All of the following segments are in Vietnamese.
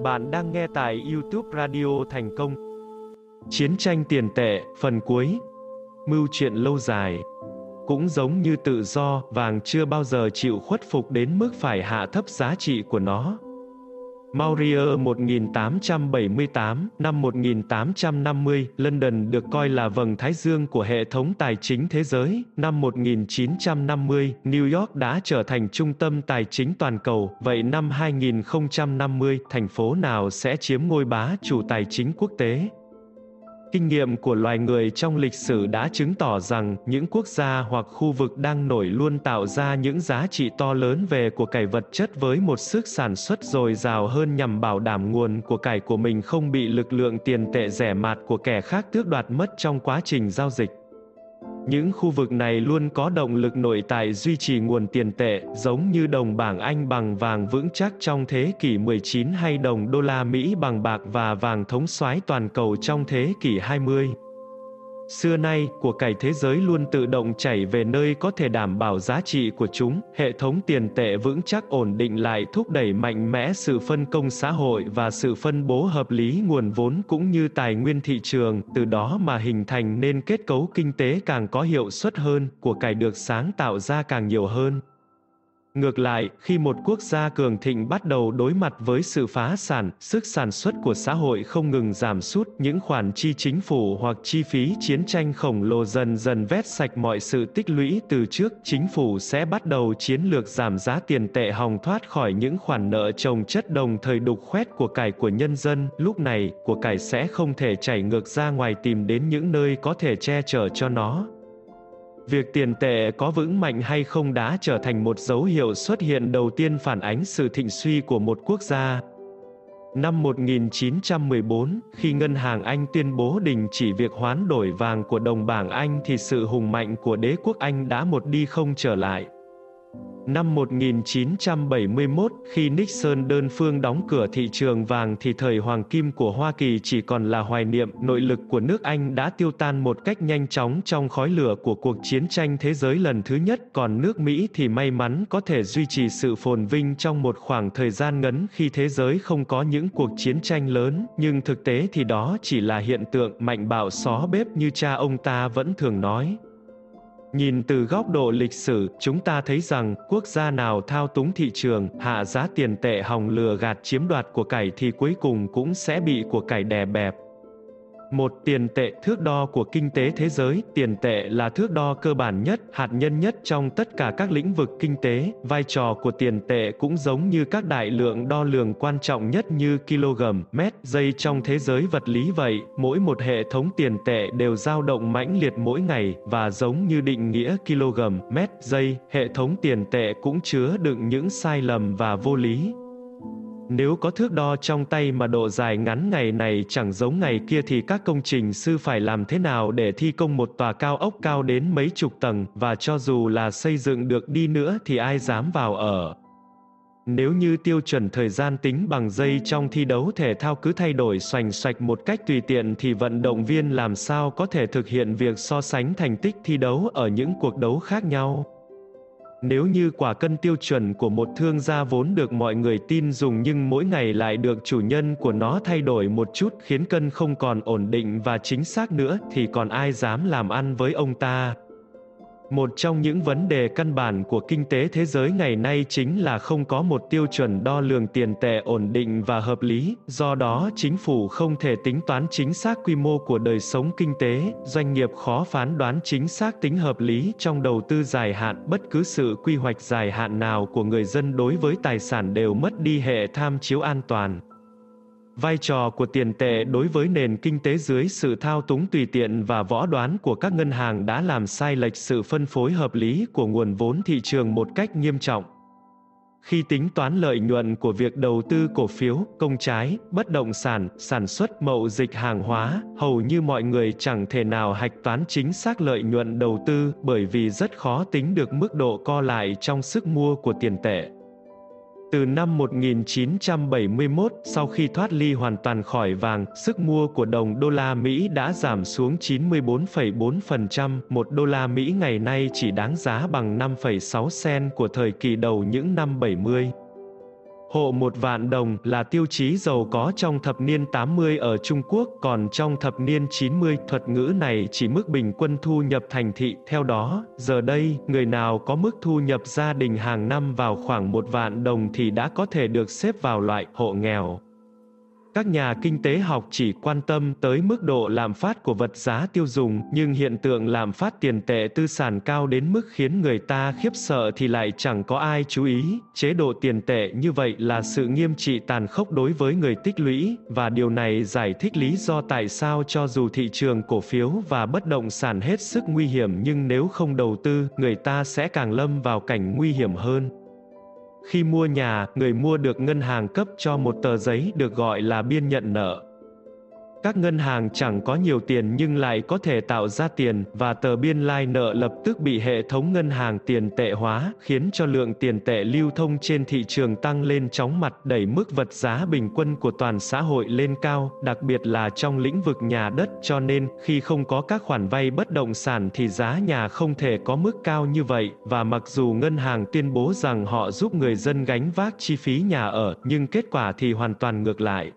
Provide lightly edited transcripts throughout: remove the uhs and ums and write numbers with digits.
Bạn đang nghe tại YouTube Radio Thành Công. Chiến tranh tiền tệ, phần cuối. Mưu chuyện lâu dài. Cũng giống như tự do, vàng chưa bao giờ chịu khuất phục đến mức phải hạ thấp giá trị của nó. Maurier 1878, năm 1850, London được coi là vầng thái dương của hệ thống tài chính thế giới. Năm 1950, New York đã trở thành trung tâm tài chính toàn cầu. Vậy năm 2050, thành phố nào sẽ chiếm ngôi bá chủ tài chính quốc tế? Kinh nghiệm của loài người trong lịch sử đã chứng tỏ rằng những quốc gia hoặc khu vực đang nổi luôn tạo ra những giá trị to lớn về của cải vật chất với một sức sản xuất dồi dào hơn nhằm bảo đảm nguồn của cải của mình không bị lực lượng tiền tệ rẻ mạt của kẻ khác tước đoạt mất trong quá trình giao dịch. Những khu vực này luôn có động lực nội tại duy trì nguồn tiền tệ, giống như đồng bảng Anh bằng vàng vững chắc trong thế kỷ 19 hay đồng đô la Mỹ bằng bạc và vàng thống soái toàn cầu trong thế kỷ 20. Xưa nay, của cải thế giới luôn tự động chảy về nơi có thể đảm bảo giá trị của chúng. Hệ thống tiền tệ vững chắc ổn định lại thúc đẩy mạnh mẽ sự phân công xã hội và sự phân bố hợp lý nguồn vốn cũng như tài nguyên thị trường, từ đó mà hình thành nên kết cấu kinh tế càng có hiệu suất hơn, của cải được sáng tạo ra càng nhiều hơn. Ngược lại, khi một quốc gia cường thịnh bắt đầu đối mặt với sự phá sản, sức sản xuất của xã hội không ngừng giảm sút, những khoản chi chính phủ hoặc chi phí chiến tranh khổng lồ dần dần vét sạch mọi sự tích lũy từ trước, chính phủ sẽ bắt đầu chiến lược giảm giá tiền tệ hòng thoát khỏi những khoản nợ chồng chất đồng thời đục khoét của cải của nhân dân. Lúc này, của cải sẽ không thể chảy ngược ra ngoài tìm đến những nơi có thể che chở cho nó. Việc tiền tệ có vững mạnh hay không đã trở thành một dấu hiệu xuất hiện đầu tiên phản ánh sự thịnh suy của một quốc gia. Năm 1914, khi Ngân hàng Anh tuyên bố đình chỉ việc hoán đổi vàng của đồng bảng Anh thì sự hùng mạnh của đế quốc Anh đã một đi không trở lại. Năm 1971, khi Nixon đơn phương đóng cửa thị trường vàng thì thời hoàng kim của Hoa Kỳ chỉ còn là hoài niệm. Nội lực của nước Anh đã tiêu tan một cách nhanh chóng trong khói lửa của cuộc chiến tranh thế giới lần thứ nhất, còn nước Mỹ thì may mắn có thể duy trì sự phồn vinh trong một khoảng thời gian ngắn khi thế giới không có những cuộc chiến tranh lớn, nhưng thực tế thì đó chỉ là hiện tượng mạnh bạo xó bếp như cha ông ta vẫn thường nói. Nhìn từ góc độ lịch sử, chúng ta thấy rằng, quốc gia nào thao túng thị trường, hạ giá tiền tệ hòng lừa gạt chiếm đoạt của cải thì cuối cùng cũng sẽ bị của cải đè bẹp. Một, tiền tệ, thước đo của kinh tế thế giới. Tiền tệ là thước đo cơ bản nhất, hạt nhân nhất trong tất cả các lĩnh vực kinh tế. Vai trò của tiền tệ cũng giống như các đại lượng đo lường quan trọng nhất như kg, mét, giây trong thế giới vật lý vậy. Mỗi một hệ thống tiền tệ đều dao động mãnh liệt mỗi ngày, và giống như định nghĩa kg, mét, giây, hệ thống tiền tệ cũng chứa đựng những sai lầm và vô lý. Nếu có thước đo trong tay mà độ dài ngắn ngày này chẳng giống ngày kia thì các công trình sư phải làm thế nào để thi công một tòa cao ốc cao đến mấy chục tầng, và cho dù là xây dựng được đi nữa thì ai dám vào ở. Nếu như tiêu chuẩn thời gian tính bằng giây trong thi đấu thể thao cứ thay đổi xoành xoạch một cách tùy tiện thì vận động viên làm sao có thể thực hiện việc so sánh thành tích thi đấu ở những cuộc đấu khác nhau. Nếu như quả cân tiêu chuẩn của một thương gia vốn được mọi người tin dùng nhưng mỗi ngày lại được chủ nhân của nó thay đổi một chút khiến cân không còn ổn định và chính xác nữa thì còn ai dám làm ăn với ông ta. Một trong những vấn đề căn bản của kinh tế thế giới ngày nay chính là không có một tiêu chuẩn đo lường tiền tệ ổn định và hợp lý, do đó chính phủ không thể tính toán chính xác quy mô của đời sống kinh tế, doanh nghiệp khó phán đoán chính xác tính hợp lý trong đầu tư dài hạn, bất cứ sự quy hoạch dài hạn nào của người dân đối với tài sản đều mất đi hệ tham chiếu an toàn. Vai trò của tiền tệ đối với nền kinh tế dưới sự thao túng tùy tiện và võ đoán của các ngân hàng đã làm sai lệch sự phân phối hợp lý của nguồn vốn thị trường một cách nghiêm trọng. Khi tính toán lợi nhuận của việc đầu tư cổ phiếu, công trái, bất động sản, sản xuất, mậu dịch hàng hóa, hầu như mọi người chẳng thể nào hạch toán chính xác lợi nhuận đầu tư bởi vì rất khó tính được mức độ co lại trong sức mua của tiền tệ. Từ năm 1971, sau khi thoát ly hoàn toàn khỏi vàng, sức mua của đồng đô la Mỹ đã giảm xuống 94,4%, một đô la Mỹ ngày nay chỉ đáng giá bằng 5,6 cent của thời kỳ đầu những năm 70. Hộ 1.000.000 đồng là tiêu chí giàu có trong thập niên 80 ở Trung Quốc, còn trong thập niên 90, thuật ngữ này chỉ mức bình quân thu nhập thành thị. Theo đó, giờ đây, người nào có mức thu nhập gia đình hàng năm vào khoảng 1.000.000 đồng thì đã có thể được xếp vào loại hộ nghèo. Các nhà kinh tế học chỉ quan tâm tới mức độ lạm phát của vật giá tiêu dùng, nhưng hiện tượng lạm phát tiền tệ tư sản cao đến mức khiến người ta khiếp sợ thì lại chẳng có ai chú ý. Chế độ tiền tệ như vậy là sự nghiêm trị tàn khốc đối với người tích lũy, và điều này giải thích lý do tại sao cho dù thị trường cổ phiếu và bất động sản hết sức nguy hiểm nhưng nếu không đầu tư, người ta sẽ càng lâm vào cảnh nguy hiểm hơn. Khi mua nhà, người mua được ngân hàng cấp cho một tờ giấy được gọi là biên nhận nợ. Các ngân hàng chẳng có nhiều tiền nhưng lại có thể tạo ra tiền, và tờ biên lai nợ lập tức bị hệ thống ngân hàng tiền tệ hóa, khiến cho lượng tiền tệ lưu thông trên thị trường tăng lên chóng mặt, đẩy mức vật giá bình quân của toàn xã hội lên cao, đặc biệt là trong lĩnh vực nhà đất. Cho nên, khi không có các khoản vay bất động sản thì giá nhà không thể có mức cao như vậy, và mặc dù ngân hàng tuyên bố rằng họ giúp người dân gánh vác chi phí nhà ở, nhưng kết quả thì hoàn toàn ngược lại.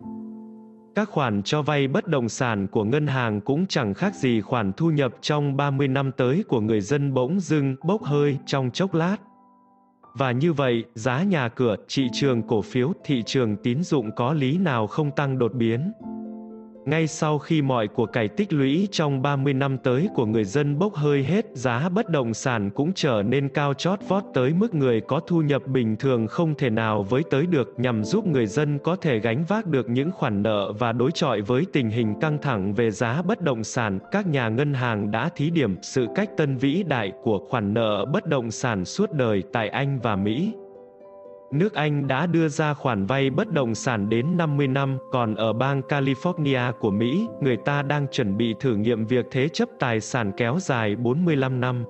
Các khoản cho vay bất động sản của ngân hàng cũng chẳng khác gì khoản thu nhập trong 30 năm tới của người dân bỗng dưng bốc hơi trong chốc lát. Và như vậy, giá nhà cửa, thị trường cổ phiếu, thị trường tín dụng có lý nào không tăng đột biến. Ngay sau khi mọi của cải tích lũy trong 30 năm tới của người dân bốc hơi hết, giá bất động sản cũng trở nên cao chót vót tới mức người có thu nhập bình thường không thể nào với tới được, nhằm giúp người dân có thể gánh vác được những khoản nợ và đối chọi với tình hình căng thẳng về giá bất động sản. Các nhà ngân hàng đã thí điểm sự cách tân vĩ đại của khoản nợ bất động sản suốt đời tại Anh và Mỹ. Nước Anh đã đưa ra khoản vay bất động sản đến 50 năm, còn ở bang California của Mỹ, người ta đang chuẩn bị thử nghiệm việc thế chấp tài sản kéo dài 45 năm.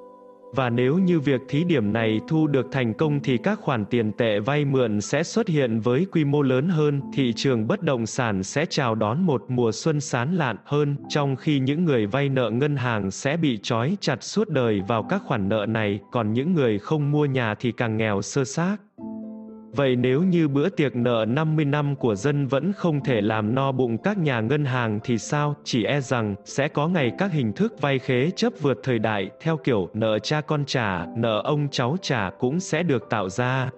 Và nếu như việc thí điểm này thu được thành công thì các khoản tiền tệ vay mượn sẽ xuất hiện với quy mô lớn hơn, thị trường bất động sản sẽ chào đón một mùa xuân sán lạn hơn, trong khi những người vay nợ ngân hàng sẽ bị trói chặt suốt đời vào các khoản nợ này, còn những người không mua nhà thì càng nghèo sơ xác. Vậy nếu như bữa tiệc nợ 50 năm của dân vẫn không thể làm no bụng các nhà ngân hàng thì sao? Chỉ e rằng, sẽ có ngày các hình thức vay khế chấp vượt thời đại, theo kiểu nợ cha con trả, nợ ông cháu trả cũng sẽ được tạo ra.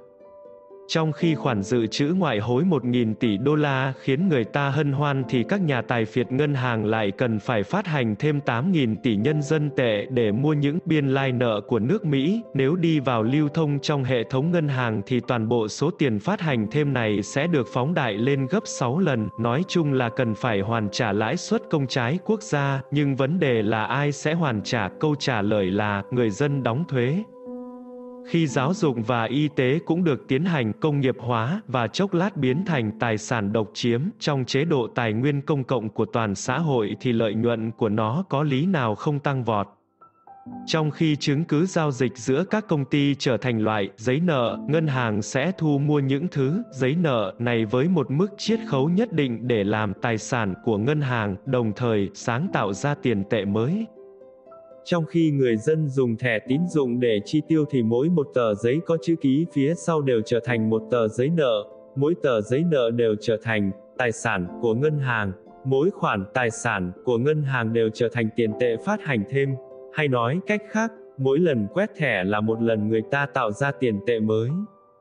Trong khi khoản dự trữ ngoại hối 1.000 tỷ đô la khiến người ta hân hoan thì các nhà tài phiệt ngân hàng lại cần phải phát hành thêm 8.000 tỷ nhân dân tệ để mua những biên lai nợ của nước Mỹ. Nếu đi vào lưu thông trong hệ thống ngân hàng thì toàn bộ số tiền phát hành thêm này sẽ được phóng đại lên gấp 6 lần. Nói chung là cần phải hoàn trả lãi suất công trái quốc gia, nhưng vấn đề là ai sẽ hoàn trả? Câu trả lời là người dân đóng thuế. Khi giáo dục và y tế cũng được tiến hành công nghiệp hóa và chốc lát biến thành tài sản độc chiếm trong chế độ tài nguyên công cộng của toàn xã hội thì lợi nhuận của nó có lý nào không tăng vọt. Trong khi chứng cứ giao dịch giữa các công ty trở thành loại giấy nợ, ngân hàng sẽ thu mua những thứ giấy nợ này với một mức chiết khấu nhất định để làm tài sản của ngân hàng, đồng thời sáng tạo ra tiền tệ mới. Trong khi người dân dùng thẻ tín dụng để chi tiêu thì mỗi một tờ giấy có chữ ký phía sau đều trở thành một tờ giấy nợ, mỗi tờ giấy nợ đều trở thành tài sản của ngân hàng, mỗi khoản tài sản của ngân hàng đều trở thành tiền tệ phát hành thêm, hay nói cách khác, mỗi lần quét thẻ là một lần người ta tạo ra tiền tệ mới.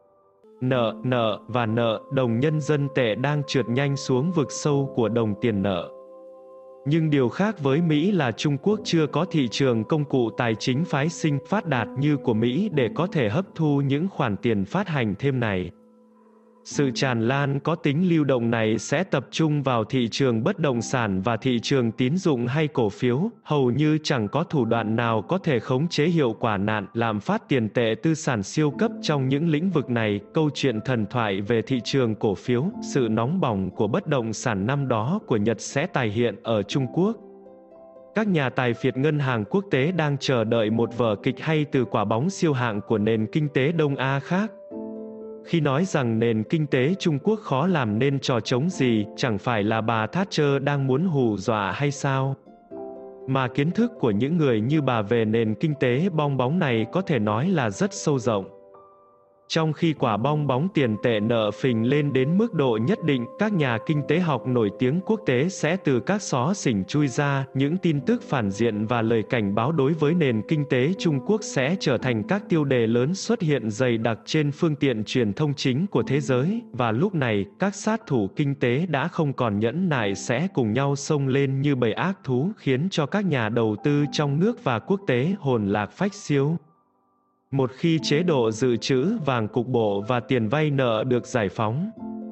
Nợ và nợ đồng nhân dân tệ đang trượt nhanh xuống vực sâu của đồng tiền nợ. Nhưng điều khác với Mỹ là Trung Quốc chưa có thị trường công cụ tài chính phái sinh phát đạt như của Mỹ để có thể hấp thu những khoản tiền phát hành thêm này. Sự tràn lan có tính lưu động này sẽ tập trung vào thị trường bất động sản và thị trường tín dụng hay cổ phiếu, hầu như chẳng có thủ đoạn nào có thể khống chế hiệu quả nạn lạm phát tiền tệ tư sản siêu cấp trong những lĩnh vực này. Câu chuyện thần thoại về thị trường cổ phiếu, sự nóng bỏng của bất động sản năm đó của Nhật sẽ tái hiện ở Trung Quốc. Các nhà tài phiệt ngân hàng quốc tế đang chờ đợi một vở kịch hay từ quả bóng siêu hạng của nền kinh tế Đông Á khác. Khi nói rằng nền kinh tế Trung Quốc khó làm nên trò trống gì, chẳng phải là bà Thatcher đang muốn hù dọa hay sao? Mà kiến thức của những người như bà về nền kinh tế bong bóng này có thể nói là rất sâu rộng. Trong khi quả bong bóng tiền tệ nợ phình lên đến mức độ nhất định, các nhà kinh tế học nổi tiếng quốc tế sẽ từ các xó xỉnh chui ra, những tin tức phản diện và lời cảnh báo đối với nền kinh tế Trung Quốc sẽ trở thành các tiêu đề lớn xuất hiện dày đặc trên phương tiện truyền thông chính của thế giới, và lúc này, các sát thủ kinh tế đã không còn nhẫn nại sẽ cùng nhau xông lên như bầy ác thú, khiến cho các nhà đầu tư trong nước và quốc tế hồn lạc phách siêu. Một khi chế độ dự trữ vàng cục bộ và tiền vay nợ được giải phóng,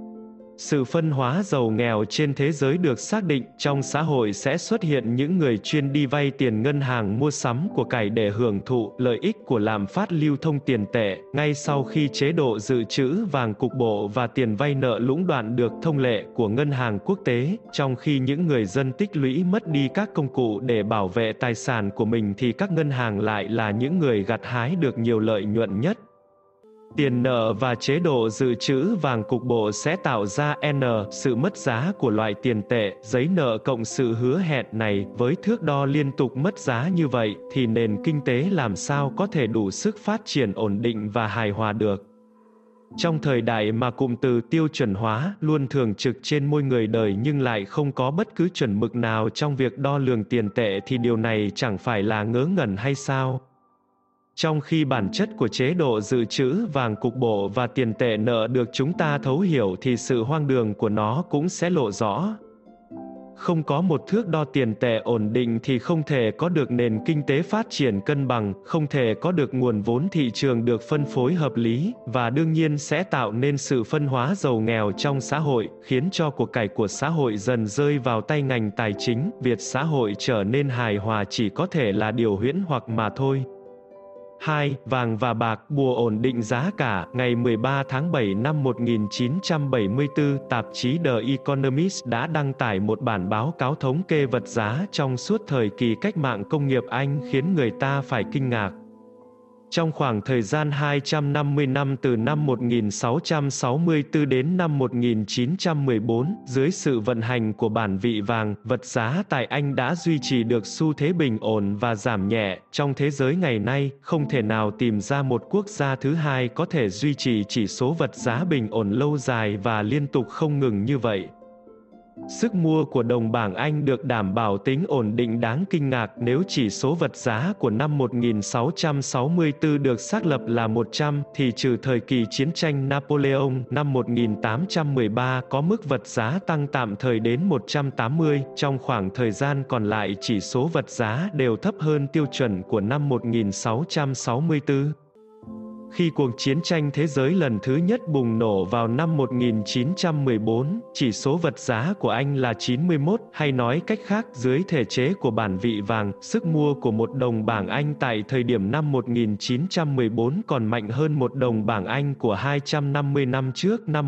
sự phân hóa giàu nghèo trên thế giới được xác định, trong xã hội sẽ xuất hiện những người chuyên đi vay tiền ngân hàng mua sắm của cải để hưởng thụ lợi ích của lạm phát lưu thông tiền tệ, ngay sau khi chế độ dự trữ vàng cục bộ và tiền vay nợ lũng đoạn được thông lệ của ngân hàng quốc tế, trong khi những người dân tích lũy mất đi các công cụ để bảo vệ tài sản của mình thì các ngân hàng lại là những người gặt hái được nhiều lợi nhuận nhất. Tiền nợ và chế độ dự trữ vàng cục bộ sẽ tạo ra sự mất giá của loại tiền tệ, giấy nợ cộng sự hứa hẹn này, với thước đo liên tục mất giá như vậy, thì nền kinh tế làm sao có thể đủ sức phát triển ổn định và hài hòa được. Trong thời đại mà cụm từ tiêu chuẩn hóa luôn thường trực trên môi người đời nhưng lại không có bất cứ chuẩn mực nào trong việc đo lường tiền tệ thì điều này chẳng phải là ngớ ngẩn hay sao? Trong khi bản chất của chế độ dự trữ vàng cục bộ và tiền tệ nợ được chúng ta thấu hiểu thì sự hoang đường của nó cũng sẽ lộ rõ. Không có một thước đo tiền tệ ổn định thì không thể có được nền kinh tế phát triển cân bằng, không thể có được nguồn vốn thị trường được phân phối hợp lý, và đương nhiên sẽ tạo nên sự phân hóa giàu nghèo trong xã hội, khiến cho của cải của xã hội dần rơi vào tay ngành tài chính, việc xã hội trở nên hài hòa chỉ có thể là điều huyễn hoặc mà thôi. 2. Vàng và bạc, bùa ổn định giá cả. Ngày 13 tháng 7 năm 1974, tạp chí The Economist đã đăng tải một bản báo cáo thống kê vật giá trong suốt thời kỳ cách mạng công nghiệp Anh khiến người ta phải kinh ngạc. Trong khoảng thời gian 250 năm từ năm 1664 đến năm 1914, dưới sự vận hành của bản vị vàng, vật giá tại Anh đã duy trì được xu thế bình ổn và giảm nhẹ. Trong thế giới ngày nay, không thể nào tìm ra một quốc gia thứ hai có thể duy trì chỉ số vật giá bình ổn lâu dài và liên tục không ngừng như vậy. Sức mua của đồng bảng Anh được đảm bảo tính ổn định đáng kinh ngạc nếu chỉ số vật giá của năm 1664 được xác lập là 100, thì trừ thời kỳ chiến tranh Napoleon năm 1813 có mức vật giá tăng tạm thời đến 180, trong khoảng thời gian còn lại chỉ số vật giá đều thấp hơn tiêu chuẩn của năm 1664. Khi cuộc chiến tranh thế giới lần thứ nhất bùng nổ vào năm 1914, chỉ số vật giá của Anh là 91, hay nói cách khác, dưới thể chế của bản vị vàng, sức mua của một đồng bảng Anh tại thời điểm năm 1914 còn mạnh hơn một đồng bảng Anh của 250 năm trước năm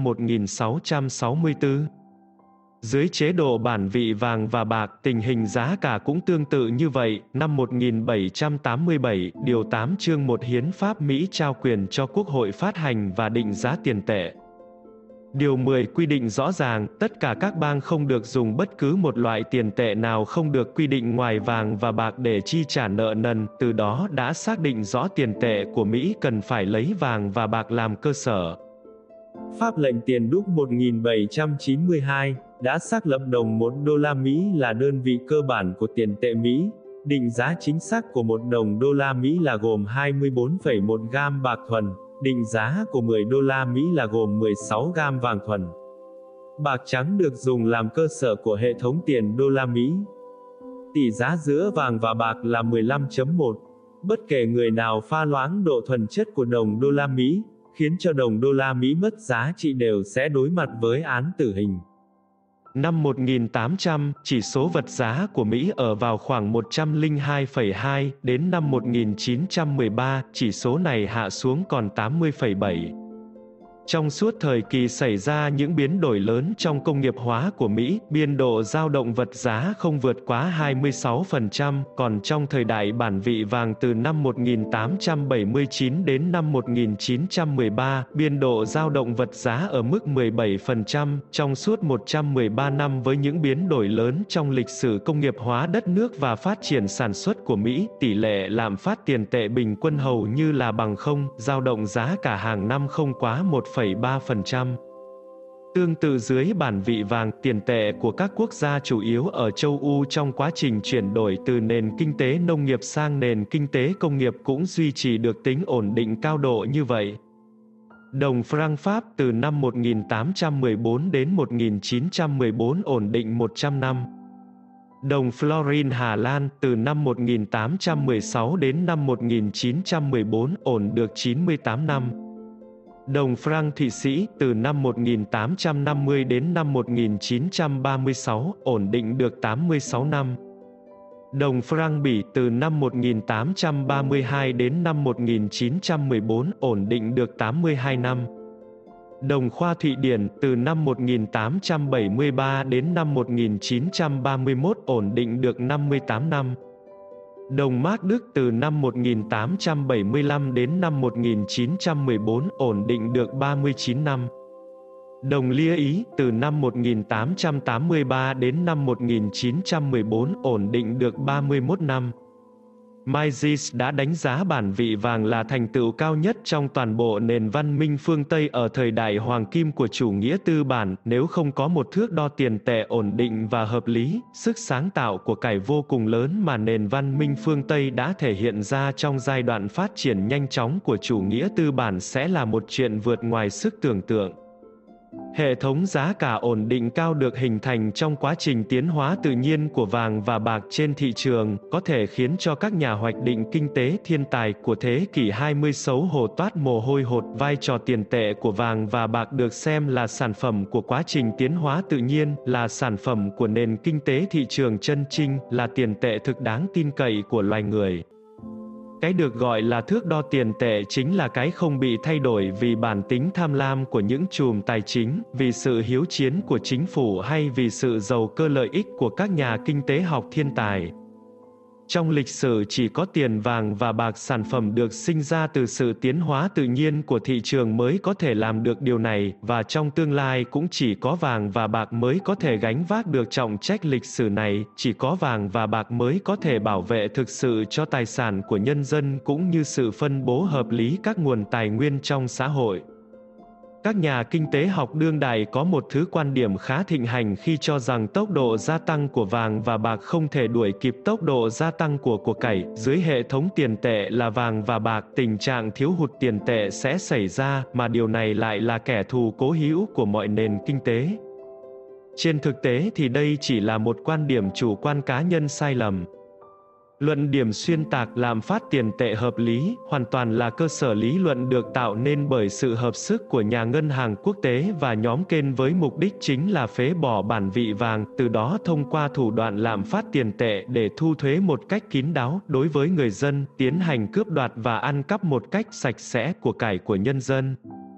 1664. Dưới chế độ bản vị vàng và bạc, tình hình giá cả cũng tương tự như vậy. Năm 1787, Điều 8 chương 1 Hiến pháp Mỹ trao quyền cho Quốc hội phát hành và định giá tiền tệ. Điều 10 quy định rõ ràng, tất cả các bang không được dùng bất cứ một loại tiền tệ nào không được quy định ngoài vàng và bạc để chi trả nợ nần, từ đó đã xác định rõ tiền tệ của Mỹ cần phải lấy vàng và bạc làm cơ sở. Pháp lệnh tiền đúc 1792 đã xác lập đồng 1 đô la Mỹ là đơn vị cơ bản của tiền tệ Mỹ. Định giá chính xác của 1 đồng đô la Mỹ là gồm 24,1 gam bạc thuần. Định giá của 10 đô la Mỹ là gồm 16 gam vàng thuần. Bạc trắng được dùng làm cơ sở của hệ thống tiền đô la Mỹ. Tỷ giá giữa vàng và bạc là 15.1. Bất kể người nào pha loãng độ thuần chất của đồng đô la Mỹ, khiến cho đồng đô la Mỹ mất giá trị đều sẽ đối mặt với án tử hình. Năm 1800, chỉ số vật giá của Mỹ ở vào khoảng 102,2, đến năm 1913, chỉ số này hạ xuống còn 80,7. Trong suốt thời kỳ xảy ra những biến đổi lớn trong công nghiệp hóa của Mỹ, biên độ dao động vật giá không vượt quá 26%, còn trong thời đại bản vị vàng từ năm 1879 đến năm 1913, biên độ dao động vật giá ở mức 17%. Trong suốt 113 năm với những biến đổi lớn trong lịch sử công nghiệp hóa đất nước và phát triển sản xuất của Mỹ, tỷ lệ lạm phát tiền tệ bình quân hầu như là bằng không, dao động giá cả hàng năm không quá 1,3%. Tương tự dưới bản vị vàng, tiền tệ của các quốc gia chủ yếu ở châu Âu trong quá trình chuyển đổi từ nền kinh tế nông nghiệp sang nền kinh tế công nghiệp cũng duy trì được tính ổn định cao độ như vậy. Đồng franc Pháp từ năm 1814 đến 1914 ổn định 100 năm. Đồng florin Hà Lan từ năm 1816 đến năm 1914 ổn được 98 năm. Đồng franc Thụy Sĩ từ năm 1850 đến năm 1936 ổn định được 86 năm. Đồng franc Bỉ từ năm 1832 đến năm 1914 ổn định được 82 năm. Đồng Khoa Thụy Điển từ năm 1873 đến năm 1931 ổn định được 58 năm. Đồng Mark Đức từ năm 1875 đến năm 1914 ổn định được 39 năm. Đồng Lia Ý từ năm 1883 đến năm 1914 ổn định được 31 năm. Mises đã đánh giá bản vị vàng là thành tựu cao nhất trong toàn bộ nền văn minh phương Tây ở thời đại hoàng kim của chủ nghĩa tư bản. Nếu không có một thước đo tiền tệ ổn định và hợp lý, sức sáng tạo của cải vô cùng lớn mà nền văn minh phương Tây đã thể hiện ra trong giai đoạn phát triển nhanh chóng của chủ nghĩa tư bản sẽ là một chuyện vượt ngoài sức tưởng tượng. Hệ thống giá cả ổn định cao được hình thành trong quá trình tiến hóa tự nhiên của vàng và bạc trên thị trường, có thể khiến cho các nhà hoạch định kinh tế thiên tài của thế kỷ 20 xấu hổ toát mồ hôi hột. Vai trò tiền tệ của vàng và bạc được xem là sản phẩm của quá trình tiến hóa tự nhiên, là sản phẩm của nền kinh tế thị trường chân chính, là tiền tệ thực đáng tin cậy của loài người. Cái được gọi là thước đo tiền tệ chính là cái không bị thay đổi vì bản tính tham lam của những chùm tài chính, vì sự hiếu chiến của chính phủ hay vì sự giàu cơ lợi ích của các nhà kinh tế học thiên tài. Trong lịch sử chỉ có tiền vàng và bạc, sản phẩm được sinh ra từ sự tiến hóa tự nhiên của thị trường, mới có thể làm được điều này, và trong tương lai cũng chỉ có vàng và bạc mới có thể gánh vác được trọng trách lịch sử này, chỉ có vàng và bạc mới có thể bảo vệ thực sự cho tài sản của nhân dân cũng như sự phân bố hợp lý các nguồn tài nguyên trong xã hội. Các nhà kinh tế học đương đại có một thứ quan điểm khá thịnh hành khi cho rằng tốc độ gia tăng của vàng và bạc không thể đuổi kịp tốc độ gia tăng của cải. Dưới hệ thống tiền tệ là vàng và bạc, tình trạng thiếu hụt tiền tệ sẽ xảy ra, mà điều này lại là kẻ thù cố hữu của mọi nền kinh tế. Trên thực tế thì đây chỉ là một quan điểm chủ quan cá nhân sai lầm. Luận điểm xuyên tạc lạm phát tiền tệ hợp lý hoàn toàn là cơ sở lý luận được tạo nên bởi sự hợp sức của nhà ngân hàng quốc tế và nhóm kênh với mục đích chính là phế bỏ bản vị vàng, từ đó thông qua thủ đoạn lạm phát tiền tệ để thu thuế một cách kín đáo đối với người dân, tiến hành cướp đoạt và ăn cắp một cách sạch sẽ của cải của nhân dân.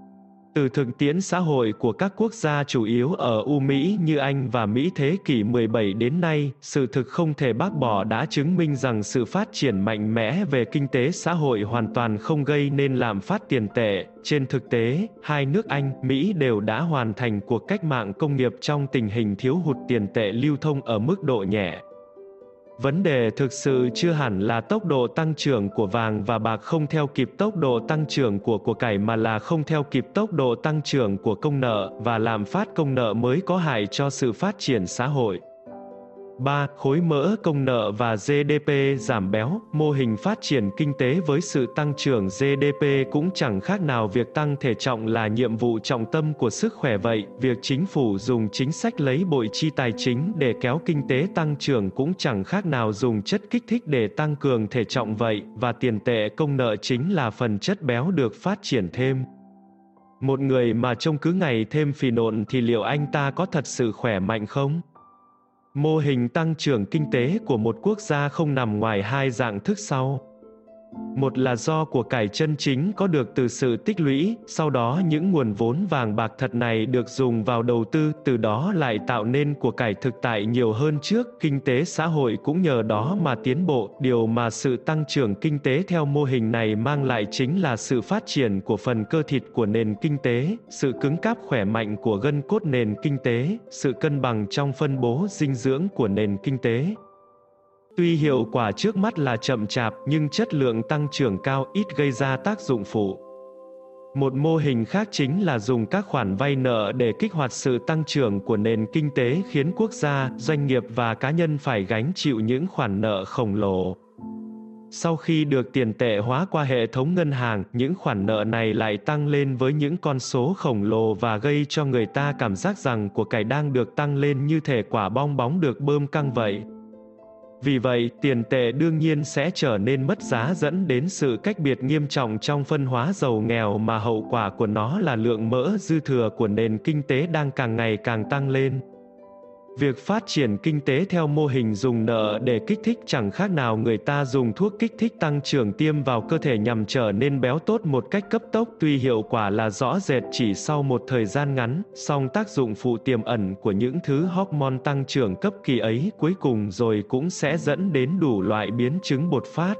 Từ thực tiễn xã hội của các quốc gia chủ yếu ở Mỹ như Anh và Mỹ thế kỷ 17 đến nay, sự thực không thể bác bỏ đã chứng minh rằng sự phát triển mạnh mẽ về kinh tế xã hội hoàn toàn không gây nên lạm phát tiền tệ. Trên thực tế, hai nước Anh, Mỹ đều đã hoàn thành cuộc cách mạng công nghiệp trong tình hình thiếu hụt tiền tệ lưu thông ở mức độ nhẹ. Vấn đề thực sự chưa hẳn là tốc độ tăng trưởng của vàng và bạc không theo kịp tốc độ tăng trưởng của cải, mà là không theo kịp tốc độ tăng trưởng của công nợ, và lạm phát công nợ mới có hại cho sự phát triển xã hội. 3. Khối mỡ công nợ và GDP giảm béo. Mô hình phát triển kinh tế với sự tăng trưởng GDP cũng chẳng khác nào việc tăng thể trọng là nhiệm vụ trọng tâm của sức khỏe vậy. Việc chính phủ dùng chính sách lấy bội chi tài chính để kéo kinh tế tăng trưởng cũng chẳng khác nào dùng chất kích thích để tăng cường thể trọng vậy, và tiền tệ công nợ chính là phần chất béo được phát triển thêm. Một người mà trông cứ ngày thêm phì nộn thì liệu anh ta có thật sự khỏe mạnh không? Mô hình tăng trưởng kinh tế của một quốc gia không nằm ngoài hai dạng thức sau. Một là do của cải chân chính có được từ sự tích lũy, sau đó những nguồn vốn vàng bạc thật này được dùng vào đầu tư, từ đó lại tạo nên của cải thực tại nhiều hơn trước, kinh tế xã hội cũng nhờ đó mà tiến bộ. Điều mà sự tăng trưởng kinh tế theo mô hình này mang lại chính là sự phát triển của phần cơ thịt của nền kinh tế, sự cứng cáp khỏe mạnh của gân cốt nền kinh tế, sự cân bằng trong phân bố dinh dưỡng của nền kinh tế. Tuy hiệu quả trước mắt là chậm chạp, nhưng chất lượng tăng trưởng cao, ít gây ra tác dụng phụ. Một mô hình khác chính là dùng các khoản vay nợ để kích hoạt sự tăng trưởng của nền kinh tế, khiến quốc gia, doanh nghiệp và cá nhân phải gánh chịu những khoản nợ khổng lồ. Sau khi được tiền tệ hóa qua hệ thống ngân hàng, những khoản nợ này lại tăng lên với những con số khổng lồ và gây cho người ta cảm giác rằng của cải đang được tăng lên như thể quả bong bóng được bơm căng vậy. Vì vậy, tiền tệ đương nhiên sẽ trở nên mất giá, dẫn đến sự cách biệt nghiêm trọng trong phân hóa giàu nghèo, mà hậu quả của nó là lượng mỡ dư thừa của nền kinh tế đang càng ngày càng tăng lên. Việc phát triển kinh tế theo mô hình dùng nợ để kích thích chẳng khác nào người ta dùng thuốc kích thích tăng trưởng tiêm vào cơ thể nhằm trở nên béo tốt một cách cấp tốc. Tuy hiệu quả là rõ rệt chỉ sau một thời gian ngắn, song tác dụng phụ tiềm ẩn của những thứ hormone tăng trưởng cấp kỳ ấy cuối cùng rồi cũng sẽ dẫn đến đủ loại biến chứng bột phát.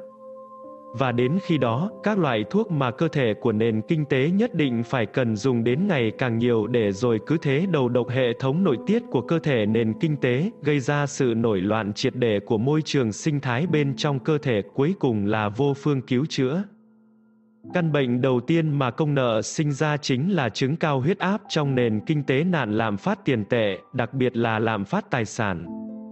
Và đến khi đó, các loại thuốc mà cơ thể của nền kinh tế nhất định phải cần dùng đến ngày càng nhiều, để rồi cứ thế đầu độc hệ thống nội tiết của cơ thể nền kinh tế, gây ra sự nổi loạn triệt để của môi trường sinh thái bên trong cơ thể, cuối cùng là vô phương cứu chữa. Căn bệnh đầu tiên mà công nợ sinh ra chính là chứng cao huyết áp trong nền kinh tế, nạn lạm phát tiền tệ, đặc biệt là lạm phát tài sản.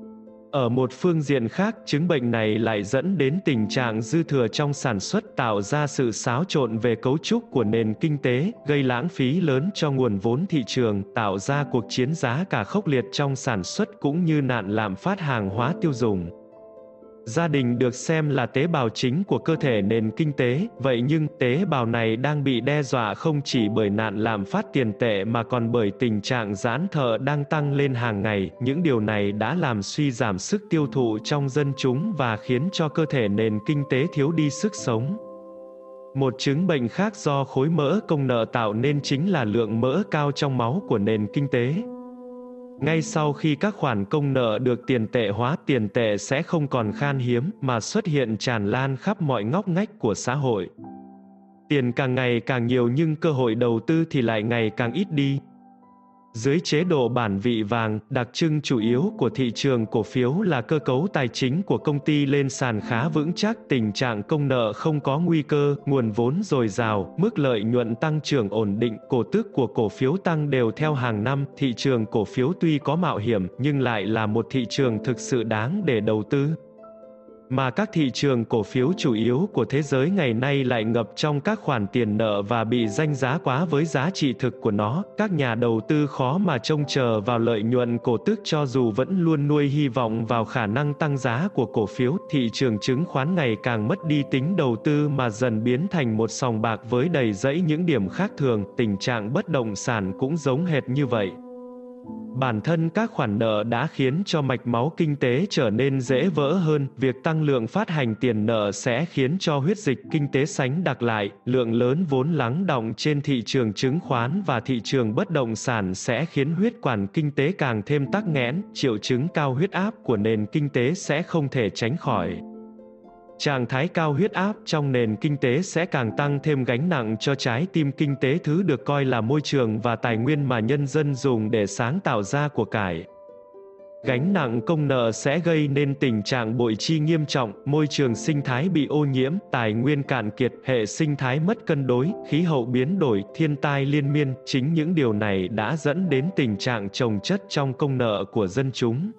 Ở một phương diện khác, chứng bệnh này lại dẫn đến tình trạng dư thừa trong sản xuất, tạo ra sự xáo trộn về cấu trúc của nền kinh tế, gây lãng phí lớn cho nguồn vốn thị trường, tạo ra cuộc chiến giá cả khốc liệt trong sản xuất cũng như nạn lạm phát hàng hóa tiêu dùng. Gia đình được xem là tế bào chính của cơ thể nền kinh tế, vậy nhưng tế bào này đang bị đe dọa không chỉ bởi nạn lạm phát tiền tệ mà còn bởi tình trạng giãn thợ đang tăng lên hàng ngày. Những điều này đã làm suy giảm sức tiêu thụ trong dân chúng và khiến cho cơ thể nền kinh tế thiếu đi sức sống. Một chứng bệnh khác do khối mỡ công nợ tạo nên chính là lượng mỡ cao trong máu của nền kinh tế. Ngay sau khi các khoản công nợ được tiền tệ hóa, tiền tệ sẽ không còn khan hiếm, mà xuất hiện tràn lan khắp mọi ngóc ngách của xã hội. Tiền càng ngày càng nhiều nhưng cơ hội đầu tư thì lại ngày càng ít đi. Dưới chế độ bản vị vàng, đặc trưng chủ yếu của thị trường cổ phiếu là cơ cấu tài chính của công ty lên sàn khá vững chắc, tình trạng công nợ không có nguy cơ, nguồn vốn dồi dào, mức lợi nhuận tăng trưởng ổn định, cổ tức của cổ phiếu tăng đều theo hàng năm. Thị trường cổ phiếu tuy có mạo hiểm nhưng lại là một thị trường thực sự đáng để đầu tư. Mà các thị trường cổ phiếu chủ yếu của thế giới ngày nay lại ngập trong các khoản tiền nợ và bị danh giá quá với giá trị thực của nó. Các nhà đầu tư khó mà trông chờ vào lợi nhuận cổ tức, cho dù vẫn luôn nuôi hy vọng vào khả năng tăng giá của cổ phiếu. Thị trường chứng khoán ngày càng mất đi tính đầu tư mà dần biến thành một sòng bạc với đầy rẫy những điểm khác thường. Tình trạng bất động sản cũng giống hệt như vậy. Bản thân các khoản nợ đã khiến cho mạch máu kinh tế trở nên dễ vỡ hơn, việc tăng lượng phát hành tiền nợ sẽ khiến cho huyết dịch kinh tế sánh đặc lại, lượng lớn vốn lắng đọng trên thị trường chứng khoán và thị trường bất động sản sẽ khiến huyết quản kinh tế càng thêm tắc nghẽn, triệu chứng cao huyết áp của nền kinh tế sẽ không thể tránh khỏi. Trạng thái cao huyết áp trong nền kinh tế sẽ càng tăng thêm gánh nặng cho trái tim kinh tế, thứ được coi là môi trường và tài nguyên mà nhân dân dùng để sáng tạo ra của cải. Gánh nặng công nợ sẽ gây nên tình trạng bội chi nghiêm trọng, môi trường sinh thái bị ô nhiễm, tài nguyên cạn kiệt, hệ sinh thái mất cân đối, khí hậu biến đổi, thiên tai liên miên. Chính những điều này đã dẫn đến tình trạng chồng chất trong công nợ của dân chúng.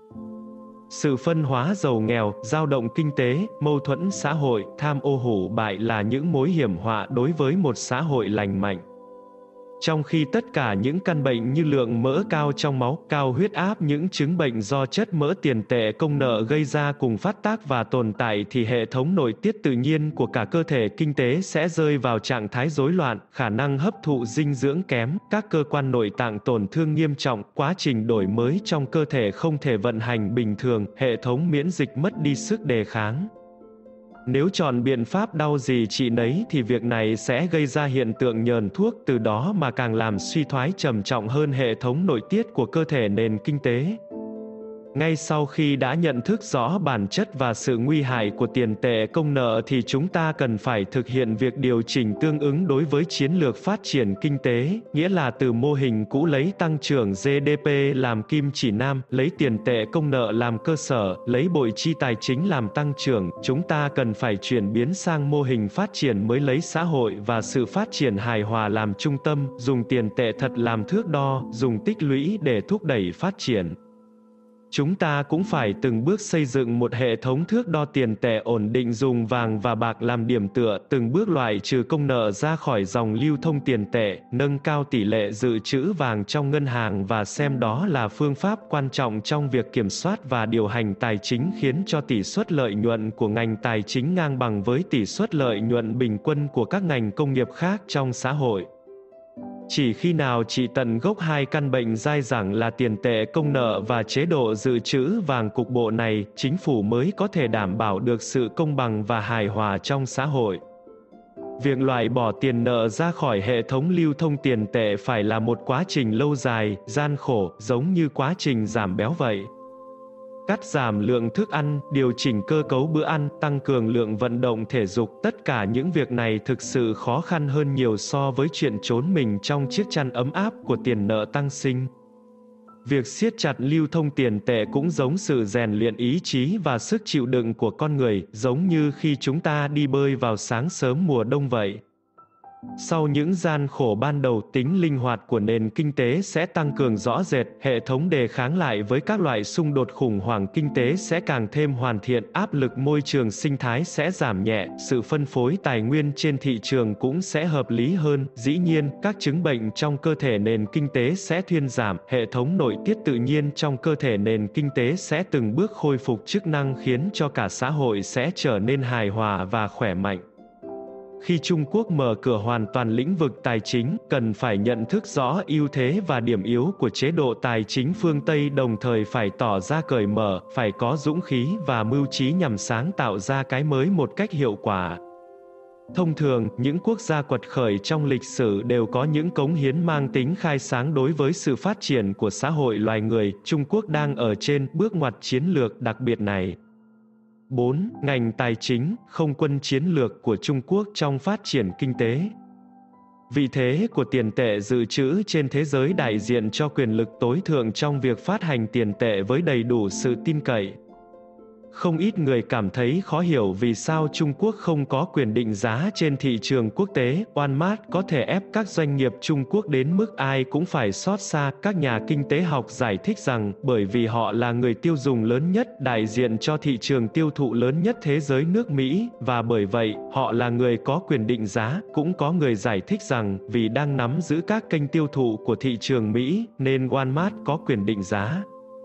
Sự phân hóa giàu nghèo, dao động kinh tế, mâu thuẫn xã hội, tham ô hủ bại là những mối hiểm họa đối với một xã hội lành mạnh. Trong khi tất cả những căn bệnh như lượng mỡ cao trong máu, cao huyết áp, những chứng bệnh do chất mỡ tiền tệ công nợ gây ra cùng phát tác và tồn tại, thì hệ thống nội tiết tự nhiên của cả cơ thể kinh tế sẽ rơi vào trạng thái rối loạn, khả năng hấp thụ dinh dưỡng kém, các cơ quan nội tạng tổn thương nghiêm trọng, quá trình đổi mới trong cơ thể không thể vận hành bình thường, hệ thống miễn dịch mất đi sức đề kháng. Nếu chọn biện pháp đau gì trị nấy thì việc này sẽ gây ra hiện tượng nhờn thuốc, từ đó mà càng làm suy thoái trầm trọng hơn hệ thống nội tiết của cơ thể nền kinh tế. Ngay sau khi đã nhận thức rõ bản chất và sự nguy hại của tiền tệ công nợ thì chúng ta cần phải thực hiện việc điều chỉnh tương ứng đối với chiến lược phát triển kinh tế, nghĩa là từ mô hình cũ lấy tăng trưởng GDP làm kim chỉ nam, lấy tiền tệ công nợ làm cơ sở, lấy bội chi tài chính làm tăng trưởng, chúng ta cần phải chuyển biến sang mô hình phát triển mới lấy xã hội và sự phát triển hài hòa làm trung tâm, dùng tiền tệ thật làm thước đo, dùng tích lũy để thúc đẩy phát triển. Chúng ta cũng phải từng bước xây dựng một hệ thống thước đo tiền tệ ổn định, dùng vàng và bạc làm điểm tựa, từng bước loại trừ công nợ ra khỏi dòng lưu thông tiền tệ, nâng cao tỷ lệ dự trữ vàng trong ngân hàng và xem đó là phương pháp quan trọng trong việc kiểm soát và điều hành tài chính, khiến cho tỷ suất lợi nhuận của ngành tài chính ngang bằng với tỷ suất lợi nhuận bình quân của các ngành công nghiệp khác trong xã hội. Chỉ khi nào trị tận gốc hai căn bệnh dai dẳng là tiền tệ công nợ và chế độ dự trữ vàng cục bộ này, chính phủ mới có thể đảm bảo được sự công bằng và hài hòa trong xã hội. Việc loại bỏ tiền nợ ra khỏi hệ thống lưu thông tiền tệ phải là một quá trình lâu dài, gian khổ, giống như quá trình giảm béo vậy. Cắt giảm lượng thức ăn, điều chỉnh cơ cấu bữa ăn, tăng cường lượng vận động thể dục, tất cả những việc này thực sự khó khăn hơn nhiều so với chuyện trốn mình trong chiếc chăn ấm áp của tiền nợ tăng sinh. Việc siết chặt lưu thông tiền tệ cũng giống sự rèn luyện ý chí và sức chịu đựng của con người, giống như khi chúng ta đi bơi vào sáng sớm mùa đông vậy. Sau những gian khổ ban đầu, tính linh hoạt của nền kinh tế sẽ tăng cường rõ rệt, hệ thống đề kháng lại với các loại xung đột khủng hoảng kinh tế sẽ càng thêm hoàn thiện, áp lực môi trường sinh thái sẽ giảm nhẹ, sự phân phối tài nguyên trên thị trường cũng sẽ hợp lý hơn. Dĩ nhiên, các chứng bệnh trong cơ thể nền kinh tế sẽ thuyên giảm, hệ thống nội tiết tự nhiên trong cơ thể nền kinh tế sẽ từng bước khôi phục chức năng, khiến cho cả xã hội sẽ trở nên hài hòa và khỏe mạnh. Khi Trung Quốc mở cửa hoàn toàn lĩnh vực tài chính, cần phải nhận thức rõ ưu thế và điểm yếu của chế độ tài chính phương Tây, đồng thời phải tỏ ra cởi mở, phải có dũng khí và mưu trí nhằm sáng tạo ra cái mới một cách hiệu quả. Thông thường, những quốc gia quật khởi trong lịch sử đều có những cống hiến mang tính khai sáng đối với sự phát triển của xã hội loài người. Trung Quốc đang ở trên bước ngoặt chiến lược đặc biệt này. 4. Ngành tài chính, không quân chiến lược của Trung Quốc trong phát triển kinh tế. Vị thế của tiền tệ dự trữ trên thế giới đại diện cho quyền lực tối thượng trong việc phát hành tiền tệ với đầy đủ sự tin cậy. Không ít người cảm thấy khó hiểu vì sao Trung Quốc không có quyền định giá trên thị trường quốc tế. Walmart có thể ép các doanh nghiệp Trung Quốc đến mức ai cũng phải xót xa. Các nhà kinh tế học giải thích rằng, bởi vì họ là người tiêu dùng lớn nhất, đại diện cho thị trường tiêu thụ lớn nhất thế giới nước Mỹ, và bởi vậy, họ là người có quyền định giá. Cũng có người giải thích rằng, vì đang nắm giữ các kênh tiêu thụ của thị trường Mỹ, nên Walmart có quyền định giá.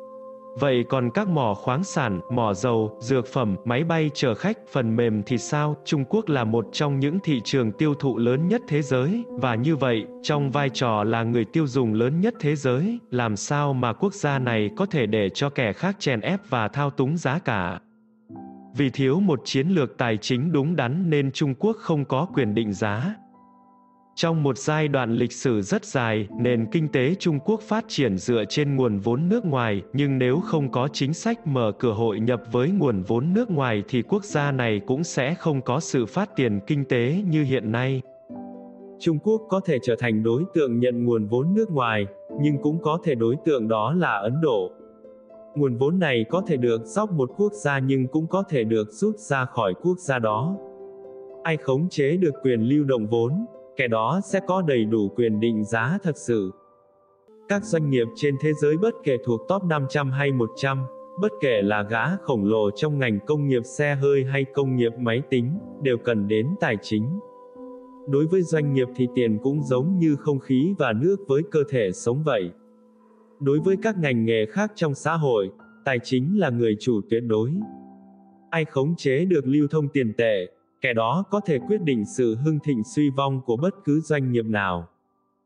Vậy còn các mỏ khoáng sản, mỏ dầu, dược phẩm, máy bay chở khách, phần mềm thì sao? Trung Quốc là một trong những thị trường tiêu thụ lớn nhất thế giới, và như vậy, trong vai trò là người tiêu dùng lớn nhất thế giới, làm sao mà quốc gia này có thể để cho kẻ khác chèn ép và thao túng giá cả? Vì thiếu một chiến lược tài chính đúng đắn nên Trung Quốc không có quyền định giá. Trong một giai đoạn lịch sử rất dài, nền kinh tế Trung Quốc phát triển dựa trên nguồn vốn nước ngoài, nhưng nếu không có chính sách mở cửa hội nhập với nguồn vốn nước ngoài thì quốc gia này cũng sẽ không có sự phát triển kinh tế như hiện nay. Trung Quốc có thể trở thành đối tượng nhận nguồn vốn nước ngoài, nhưng cũng có thể đối tượng đó là Ấn Độ. Nguồn vốn này có thể được dốc một quốc gia nhưng cũng có thể được rút ra khỏi quốc gia đó. Ai khống chế được quyền lưu động vốn, kẻ đó sẽ có đầy đủ quyền định giá thật sự. Các doanh nghiệp trên thế giới bất kể thuộc top 500 hay 100, bất kể là gã khổng lồ trong ngành công nghiệp xe hơi hay công nghiệp máy tính, đều cần đến tài chính. Đối với doanh nghiệp thì tiền cũng giống như không khí và nước với cơ thể sống vậy. Đối với các ngành nghề khác trong xã hội, tài chính là người chủ tuyệt đối. Ai khống chế được lưu thông tiền tệ, kẻ đó có thể quyết định sự hưng thịnh suy vong của bất cứ doanh nghiệp nào.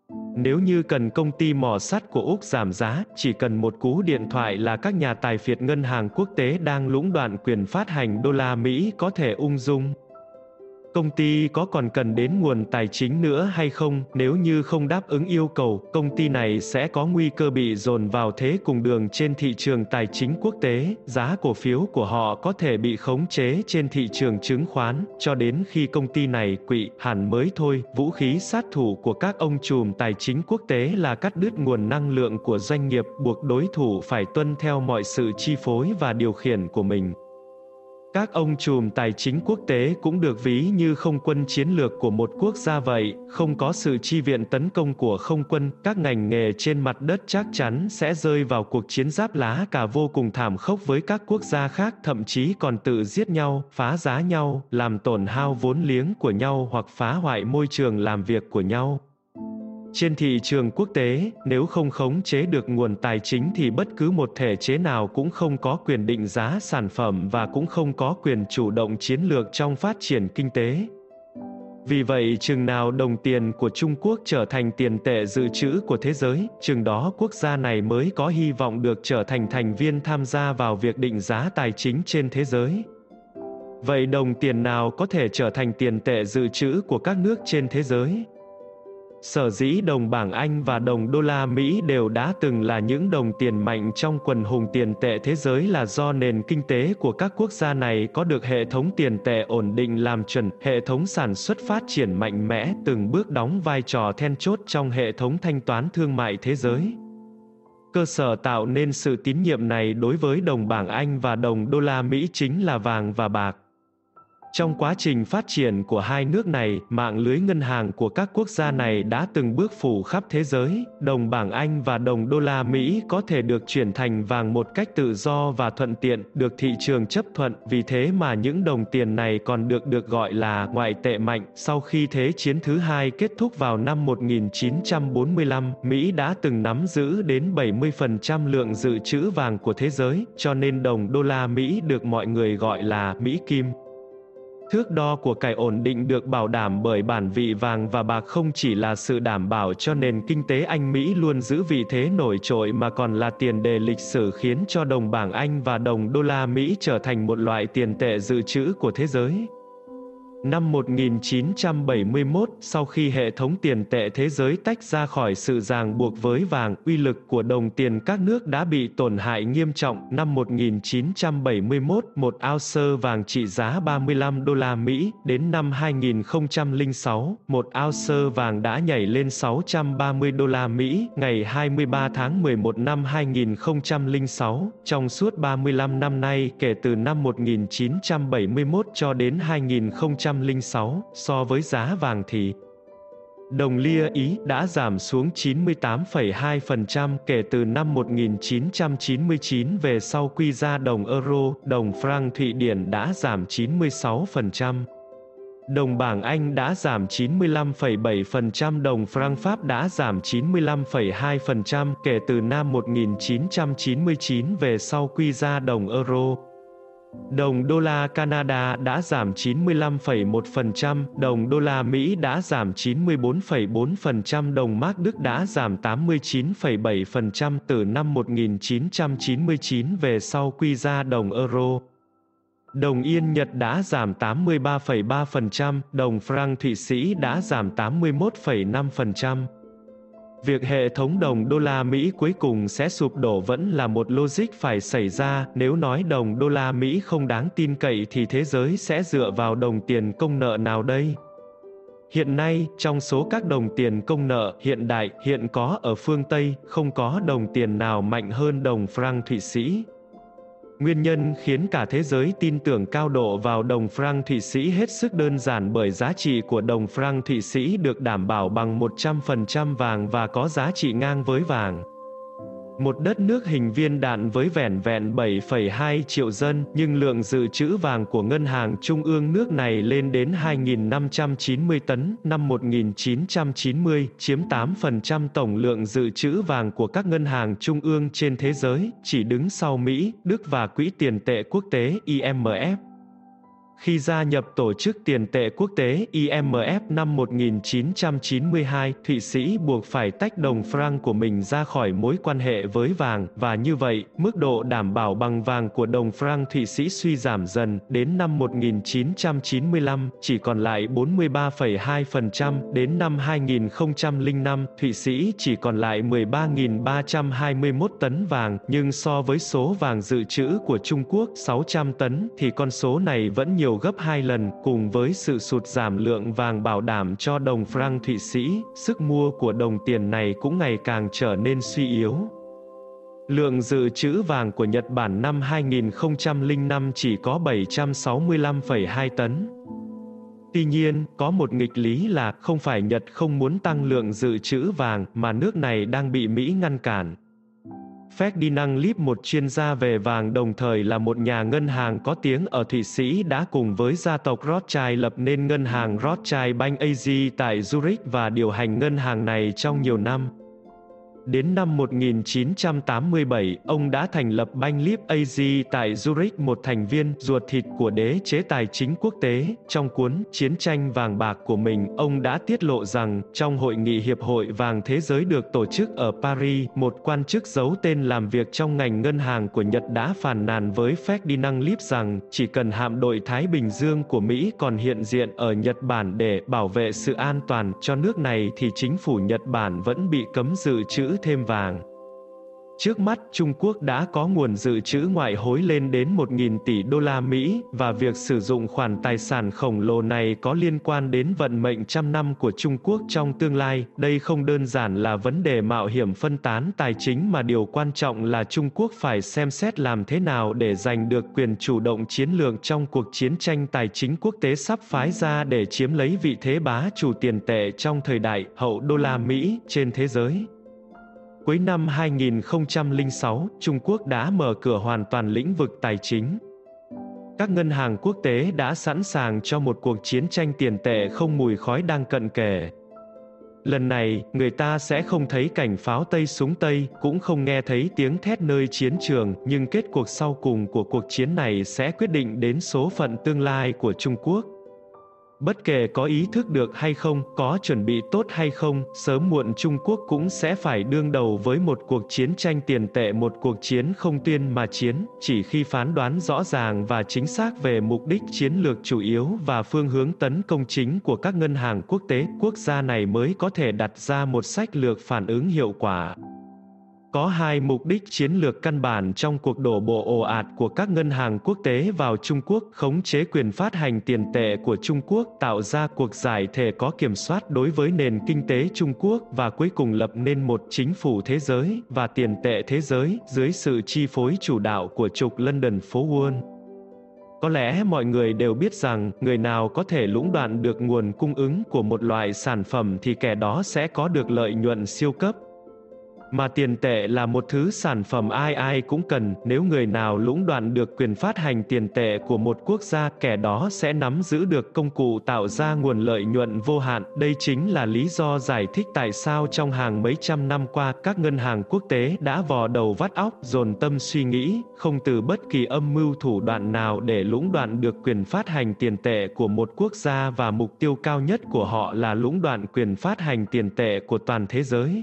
Nếu như cần công ty mỏ sắt của Úc giảm giá, chỉ cần một cú điện thoại là các nhà tài phiệt ngân hàng quốc tế đang lũng đoạn quyền phát hành đô la Mỹ có thể ung dung. Công ty có còn cần đến nguồn tài chính nữa hay không? Nếu như không đáp ứng yêu cầu, công ty này sẽ có nguy cơ bị dồn vào thế cùng đường trên thị trường tài chính quốc tế, giá cổ phiếu của họ có thể bị khống chế trên thị trường chứng khoán, cho đến khi công ty này quỵ hẳn mới thôi. Vũ khí sát thủ của các ông trùm tài chính quốc tế là cắt đứt nguồn năng lượng của doanh nghiệp, buộc đối thủ phải tuân theo mọi sự chi phối và điều khiển của mình. Các ông trùm tài chính quốc tế cũng được ví như không quân chiến lược của một quốc gia vậy, không có sự chi viện tấn công của không quân, các ngành nghề trên mặt đất chắc chắn sẽ rơi vào cuộc chiến giáp lá cả vô cùng thảm khốc với các quốc gia khác, thậm chí còn tự giết nhau, phá giá nhau, làm tổn hao vốn liếng của nhau hoặc phá hoại môi trường làm việc của nhau. Trên thị trường quốc tế, nếu không khống chế được nguồn tài chính thì bất cứ một thể chế nào cũng không có quyền định giá sản phẩm và cũng không có quyền chủ động chiến lược trong phát triển kinh tế. Vì vậy, chừng nào đồng tiền của Trung Quốc trở thành tiền tệ dự trữ của thế giới, chừng đó quốc gia này mới có hy vọng được trở thành thành viên tham gia vào việc định giá tài chính trên thế giới. Vậy đồng tiền nào có thể trở thành tiền tệ dự trữ của các nước trên thế giới? Sở dĩ đồng bảng Anh và đồng đô la Mỹ đều đã từng là những đồng tiền mạnh trong quần hùng tiền tệ thế giới là do nền kinh tế của các quốc gia này có được hệ thống tiền tệ ổn định làm chuẩn, hệ thống sản xuất phát triển mạnh mẽ, từng bước đóng vai trò then chốt trong hệ thống thanh toán thương mại thế giới. Cơ sở tạo nên sự tín nhiệm này đối với đồng bảng Anh và đồng đô la Mỹ chính là vàng và bạc. Trong quá trình phát triển của hai nước này, mạng lưới ngân hàng của các quốc gia này đã từng bước phủ khắp thế giới. Đồng bảng Anh và đồng đô la Mỹ có thể được chuyển thành vàng một cách tự do và thuận tiện, được thị trường chấp thuận. Vì thế mà những đồng tiền này còn được gọi là ngoại tệ mạnh. Sau khi Thế chiến thứ hai kết thúc vào năm 1945, Mỹ đã từng nắm giữ đến 70% lượng dự trữ vàng của thế giới, cho nên đồng đô la Mỹ được mọi người gọi là Mỹ Kim. Thước đo của cải ổn định được bảo đảm bởi bản vị vàng và bạc không chỉ là sự đảm bảo cho nền kinh tế Anh-Mỹ luôn giữ vị thế nổi trội mà còn là tiền đề lịch sử khiến cho đồng bảng Anh và đồng đô la Mỹ trở thành một loại tiền tệ dự trữ của thế giới. Năm 1971, sau khi hệ thống tiền tệ thế giới tách ra khỏi sự ràng buộc với vàng, uy lực của đồng tiền các nước đã bị tổn hại nghiêm trọng. Năm 1971, một ounce vàng trị giá 35 đô la Mỹ, đến năm 2006, một ounce vàng đã nhảy lên 630 đô la Mỹ. Ngày 23 tháng 11 năm 2006, trong suốt 35 năm nay kể từ năm 1971 cho đến 2006, so với giá vàng thì đồng Lia Ý đã giảm xuống 98,2% kể từ năm 1999 về sau quy ra đồng euro, đồng franc Thụy Điển đã giảm 96%. Đồng bảng Anh đã giảm 95,7%, đồng franc Pháp đã giảm 95,2% kể từ năm 1999 về sau quy ra đồng euro. Đồng đô la Canada đã giảm 95,1%, đồng đô la Mỹ đã giảm 94,4%, đồng Mark Đức đã giảm 89,7% từ năm 1999 về sau quy ra đồng euro. Đồng Yên Nhật đã giảm 83,3%, đồng franc Thụy Sĩ đã giảm 81,5%. Việc hệ thống đồng đô la Mỹ cuối cùng sẽ sụp đổ vẫn là một logic phải xảy ra. Nếu nói đồng đô la Mỹ không đáng tin cậy thì thế giới sẽ dựa vào đồng tiền công nợ nào đây? Hiện nay, trong số các đồng tiền công nợ hiện đại hiện có ở phương Tây, không có đồng tiền nào mạnh hơn đồng franc Thụy Sĩ. Nguyên nhân khiến cả thế giới tin tưởng cao độ vào đồng franc Thụy Sĩ hết sức đơn giản bởi giá trị của đồng franc Thụy Sĩ được đảm bảo bằng 100% vàng và có giá trị ngang với vàng. Một đất nước hình viên đạn với vẻn vẹn 7,2 triệu dân, nhưng lượng dự trữ vàng của ngân hàng trung ương nước này lên đến 2.590 tấn, năm 1990, chiếm 8% tổng lượng dự trữ vàng của các ngân hàng trung ương trên thế giới, chỉ đứng sau Mỹ, Đức và Quỹ tiền tệ quốc tế IMF. Khi gia nhập Tổ chức Tiền tệ Quốc tế IMF năm 1992, Thụy Sĩ buộc phải tách đồng franc của mình ra khỏi mối quan hệ với vàng, và như vậy, mức độ đảm bảo bằng vàng của đồng franc Thụy Sĩ suy giảm dần, đến năm 1995, chỉ còn lại 43,2%, đến năm 2005, Thụy Sĩ chỉ còn lại 13.321 tấn vàng, nhưng so với số vàng dự trữ của Trung Quốc 600 tấn, thì con số này vẫn nhiều gấp 2 lần. Cùng với sự sụt giảm lượng vàng bảo đảm cho đồng franc Thụy Sĩ, sức mua của đồng tiền này cũng ngày càng trở nên suy yếu. Lượng dự trữ vàng của Nhật Bản năm 2005 chỉ có 765,2 tấn. Tuy nhiên, có một nghịch lý là không phải Nhật không muốn tăng lượng dự trữ vàng, mà nước này đang bị Mỹ ngăn cản. Ferdinand Lipp, một chuyên gia về vàng đồng thời là một nhà ngân hàng có tiếng ở Thụy Sĩ, đã cùng với gia tộc Rothschild lập nên ngân hàng Rothschild Bank AG tại Zurich và điều hành ngân hàng này trong nhiều năm. Đến năm 1987, ông đã thành lập Bank Lipp AG tại Zurich, một thành viên ruột thịt của đế chế tài chính quốc tế. Trong cuốn Chiến tranh vàng bạc của mình, ông đã tiết lộ rằng, trong hội nghị Hiệp hội Vàng Thế giới được tổ chức ở Paris, một quan chức giấu tên làm việc trong ngành ngân hàng của Nhật đã phàn nàn với Ferdinand Lipp rằng, chỉ cần hạm đội Thái Bình Dương của Mỹ còn hiện diện ở Nhật Bản để bảo vệ sự an toàn cho nước này thì chính phủ Nhật Bản vẫn bị cấm dự trữ thêm vàng. Trước mắt, Trung Quốc đã có nguồn dự trữ ngoại hối lên đến 1.000 tỷ đô la Mỹ, và việc sử dụng khoản tài sản khổng lồ này có liên quan đến vận mệnh trăm năm của Trung Quốc trong tương lai. Đây không đơn giản là vấn đề mạo hiểm phân tán tài chính, mà điều quan trọng là Trung Quốc phải xem xét làm thế nào để giành được quyền chủ động chiến lược trong cuộc chiến tranh tài chính quốc tế sắp phái ra để chiếm lấy vị thế bá chủ tiền tệ trong thời đại hậu đô la Mỹ trên thế giới. Cuối năm 2006, Trung Quốc đã mở cửa hoàn toàn lĩnh vực tài chính. Các ngân hàng quốc tế đã sẵn sàng cho một cuộc chiến tranh tiền tệ không mùi khói đang cận kề. Lần này, người ta sẽ không thấy cảnh pháo Tây súng Tây, cũng không nghe thấy tiếng thét nơi chiến trường, nhưng kết cuộc sau cùng của cuộc chiến này sẽ quyết định đến số phận tương lai của Trung Quốc. Bất kể có ý thức được hay không, có chuẩn bị tốt hay không, sớm muộn Trung Quốc cũng sẽ phải đương đầu với một cuộc chiến tranh tiền tệ, một cuộc chiến không tuyên mà chiến. Chỉ khi phán đoán rõ ràng và chính xác về mục đích chiến lược chủ yếu và phương hướng tấn công chính của các ngân hàng quốc tế, quốc gia này mới có thể đặt ra một sách lược phản ứng hiệu quả. Có hai mục đích chiến lược căn bản trong cuộc đổ bộ ồ ạt của các ngân hàng quốc tế vào Trung Quốc: khống chế quyền phát hành tiền tệ của Trung Quốc, tạo ra cuộc giải thể có kiểm soát đối với nền kinh tế Trung Quốc, và cuối cùng lập nên một chính phủ thế giới và tiền tệ thế giới dưới sự chi phối chủ đạo của trục London phố Wall. Có lẽ mọi người đều biết rằng, người nào có thể lũng đoạn được nguồn cung ứng của một loại sản phẩm thì kẻ đó sẽ có được lợi nhuận siêu cấp. Mà tiền tệ là một thứ sản phẩm ai ai cũng cần, nếu người nào lũng đoạn được quyền phát hành tiền tệ của một quốc gia, kẻ đó sẽ nắm giữ được công cụ tạo ra nguồn lợi nhuận vô hạn. Đây chính là lý do giải thích tại sao trong hàng mấy trăm năm qua, các ngân hàng quốc tế đã vò đầu vắt óc, dồn tâm suy nghĩ, không từ bất kỳ âm mưu thủ đoạn nào để lũng đoạn được quyền phát hành tiền tệ của một quốc gia, và mục tiêu cao nhất của họ là lũng đoạn quyền phát hành tiền tệ của toàn thế giới.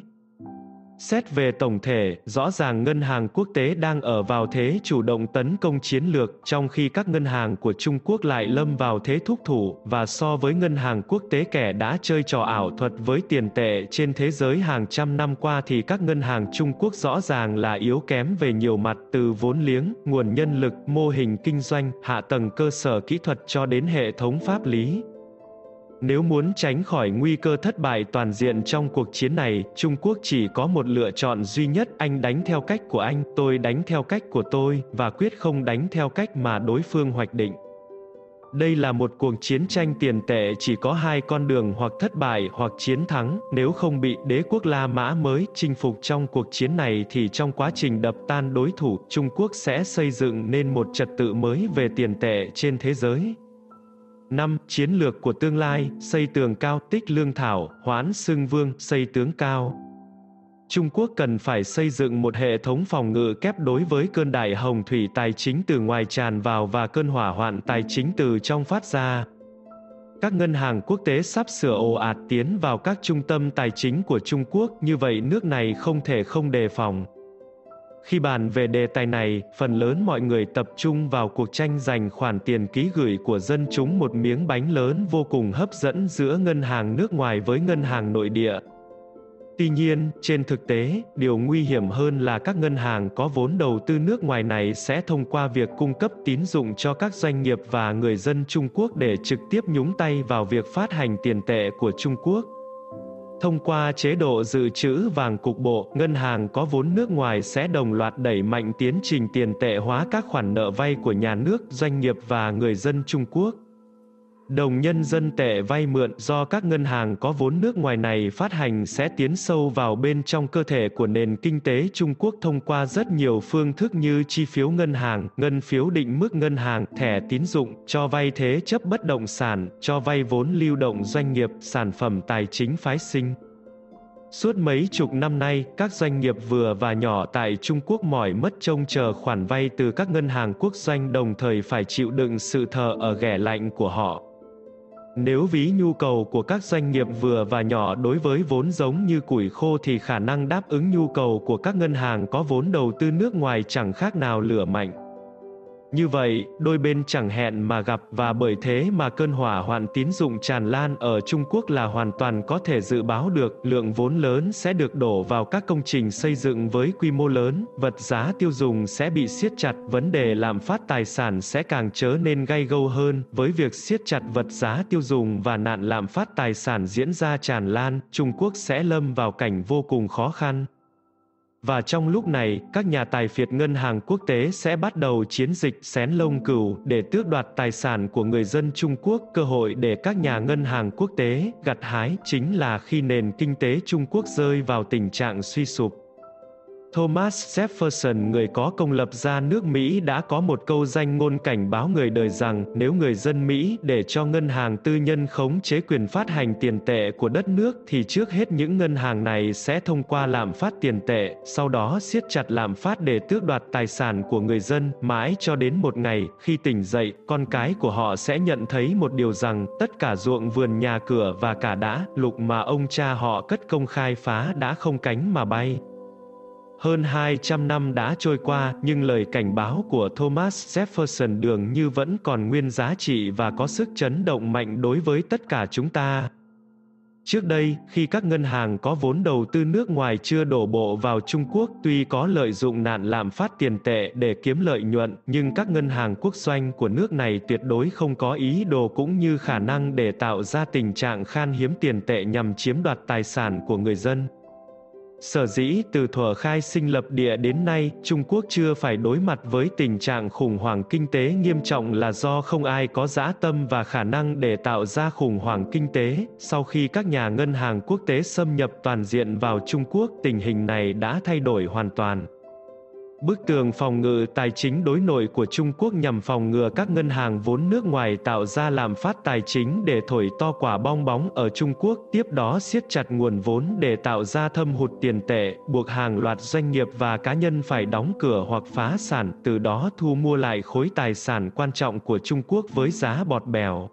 Xét về tổng thể, rõ ràng ngân hàng quốc tế đang ở vào thế chủ động tấn công chiến lược, trong khi các ngân hàng của Trung Quốc lại lâm vào thế thúc thủ, và so với ngân hàng quốc tế kẻ đã chơi trò ảo thuật với tiền tệ trên thế giới hàng trăm năm qua, thì các ngân hàng Trung Quốc rõ ràng là yếu kém về nhiều mặt, từ vốn liếng, nguồn nhân lực, mô hình kinh doanh, hạ tầng cơ sở kỹ thuật cho đến hệ thống pháp lý. Nếu muốn tránh khỏi nguy cơ thất bại toàn diện trong cuộc chiến này, Trung Quốc chỉ có một lựa chọn duy nhất: anh đánh theo cách của anh, tôi đánh theo cách của tôi, và quyết không đánh theo cách mà đối phương hoạch định. Đây là một cuộc chiến tranh tiền tệ chỉ có hai con đường: hoặc thất bại hoặc chiến thắng. Nếu không bị đế quốc La Mã mới chinh phục trong cuộc chiến này thì trong quá trình đập tan đối thủ, Trung Quốc sẽ xây dựng nên một trật tự mới về tiền tệ trên thế giới. 5. Chiến lược của tương lai: xây tường cao, tích lương thảo, hoán xưng vương, xây tướng cao. Trung Quốc cần phải xây dựng một hệ thống phòng ngự kép đối với cơn đại hồng thủy tài chính từ ngoài tràn vào và cơn hỏa hoạn tài chính từ trong phát ra. Các ngân hàng quốc tế sắp sửa ồ ạt tiến vào các trung tâm tài chính của Trung Quốc, như vậy nước này không thể không đề phòng. Khi bàn về đề tài này, phần lớn mọi người tập trung vào cuộc tranh giành khoản tiền ký gửi của dân chúng, một miếng bánh lớn vô cùng hấp dẫn giữa ngân hàng nước ngoài với ngân hàng nội địa. Tuy nhiên, trên thực tế, điều nguy hiểm hơn là các ngân hàng có vốn đầu tư nước ngoài này sẽ thông qua việc cung cấp tín dụng cho các doanh nghiệp và người dân Trung Quốc để trực tiếp nhúng tay vào việc phát hành tiền tệ của Trung Quốc. Thông qua chế độ dự trữ vàng cục bộ, ngân hàng có vốn nước ngoài sẽ đồng loạt đẩy mạnh tiến trình tiền tệ hóa các khoản nợ vay của nhà nước, doanh nghiệp và người dân Trung Quốc. Đồng nhân dân tệ vay mượn do các ngân hàng có vốn nước ngoài này phát hành sẽ tiến sâu vào bên trong cơ thể của nền kinh tế Trung Quốc thông qua rất nhiều phương thức như chi phiếu ngân hàng, ngân phiếu định mức ngân hàng, thẻ tín dụng, cho vay thế chấp bất động sản, cho vay vốn lưu động doanh nghiệp, sản phẩm tài chính phái sinh. Suốt mấy chục năm nay, các doanh nghiệp vừa và nhỏ tại Trung Quốc mỏi mất trông chờ khoản vay từ các ngân hàng quốc doanh, đồng thời phải chịu đựng sự thờ ơ ghẻ lạnh của họ. Nếu ví nhu cầu của các doanh nghiệp vừa và nhỏ đối với vốn giống như củi khô thì khả năng đáp ứng nhu cầu của các ngân hàng có vốn đầu tư nước ngoài chẳng khác nào lửa mạnh. Như vậy, đôi bên chẳng hẹn mà gặp, và bởi thế mà cơn hỏa hoạn tín dụng tràn lan ở Trung Quốc là hoàn toàn có thể dự báo được. Lượng vốn lớn sẽ được đổ vào các công trình xây dựng với quy mô lớn, vật giá tiêu dùng sẽ bị siết chặt, vấn đề lạm phát tài sản sẽ càng trở nên gay gâu hơn. Với việc siết chặt vật giá tiêu dùng và nạn lạm phát tài sản diễn ra tràn lan, Trung Quốc sẽ lâm vào cảnh vô cùng khó khăn. Và trong lúc này, các nhà tài phiệt ngân hàng quốc tế sẽ bắt đầu chiến dịch xén lông cừu để tước đoạt tài sản của người dân Trung Quốc. Cơ hội để các nhà ngân hàng quốc tế gặt hái chính là khi nền kinh tế Trung Quốc rơi vào tình trạng suy sụp. Thomas Jefferson, người có công lập ra nước Mỹ, đã có một câu danh ngôn cảnh báo người đời rằng nếu người dân Mỹ để cho ngân hàng tư nhân khống chế quyền phát hành tiền tệ của đất nước thì trước hết những ngân hàng này sẽ thông qua lạm phát tiền tệ, sau đó siết chặt lạm phát để tước đoạt tài sản của người dân, mãi cho đến một ngày, khi tỉnh dậy, con cái của họ sẽ nhận thấy một điều rằng tất cả ruộng vườn nhà cửa và cả đá, lục mà ông cha họ cất công khai phá đã không cánh mà bay. Hơn 200 năm đã trôi qua, nhưng lời cảnh báo của Thomas Jefferson dường như vẫn còn nguyên giá trị và có sức chấn động mạnh đối với tất cả chúng ta. Trước đây, khi các ngân hàng có vốn đầu tư nước ngoài chưa đổ bộ vào Trung Quốc, tuy có lợi dụng nạn lạm phát tiền tệ để kiếm lợi nhuận, nhưng các ngân hàng quốc doanh của nước này tuyệt đối không có ý đồ cũng như khả năng để tạo ra tình trạng khan hiếm tiền tệ nhằm chiếm đoạt tài sản của người dân. Sở dĩ từ thuở khai sinh lập địa đến nay, Trung Quốc chưa phải đối mặt với tình trạng khủng hoảng kinh tế nghiêm trọng là do không ai có dã tâm và khả năng để tạo ra khủng hoảng kinh tế. Sau khi các nhà ngân hàng quốc tế xâm nhập toàn diện vào Trung Quốc, tình hình này đã thay đổi hoàn toàn. Bức tường phòng ngự tài chính đối nội của Trung Quốc nhằm phòng ngừa các ngân hàng vốn nước ngoài tạo ra lạm phát tài chính để thổi to quả bong bóng ở Trung Quốc, tiếp đó siết chặt nguồn vốn để tạo ra thâm hụt tiền tệ, buộc hàng loạt doanh nghiệp và cá nhân phải đóng cửa hoặc phá sản, từ đó thu mua lại khối tài sản quan trọng của Trung Quốc với giá bọt bèo.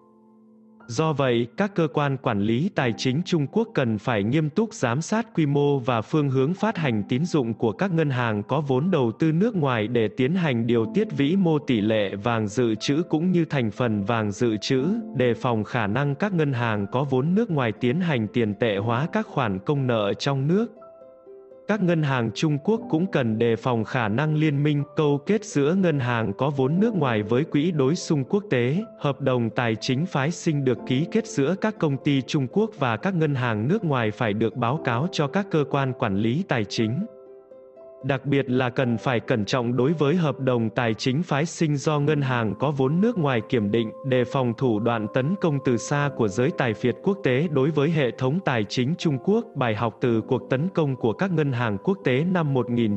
Do vậy, các cơ quan quản lý tài chính Trung Quốc cần phải nghiêm túc giám sát quy mô và phương hướng phát hành tín dụng của các ngân hàng có vốn đầu tư nước ngoài để tiến hành điều tiết vĩ mô tỷ lệ vàng dự trữ cũng như thành phần vàng dự trữ, đề phòng khả năng các ngân hàng có vốn nước ngoài tiến hành tiền tệ hóa các khoản công nợ trong nước. Các ngân hàng Trung Quốc cũng cần đề phòng khả năng liên minh, câu kết giữa ngân hàng có vốn nước ngoài với quỹ đối xung quốc tế, hợp đồng tài chính phái sinh được ký kết giữa các công ty Trung Quốc và các ngân hàng nước ngoài phải được báo cáo cho các cơ quan quản lý tài chính. Đặc biệt là cần phải cẩn trọng đối với hợp đồng tài chính phái sinh do ngân hàng có vốn nước ngoài kiểm định, đề phòng thủ đoạn tấn công từ xa của giới tài phiệt quốc tế đối với hệ thống tài chính Trung Quốc. Bài học từ cuộc tấn công của các ngân hàng quốc tế năm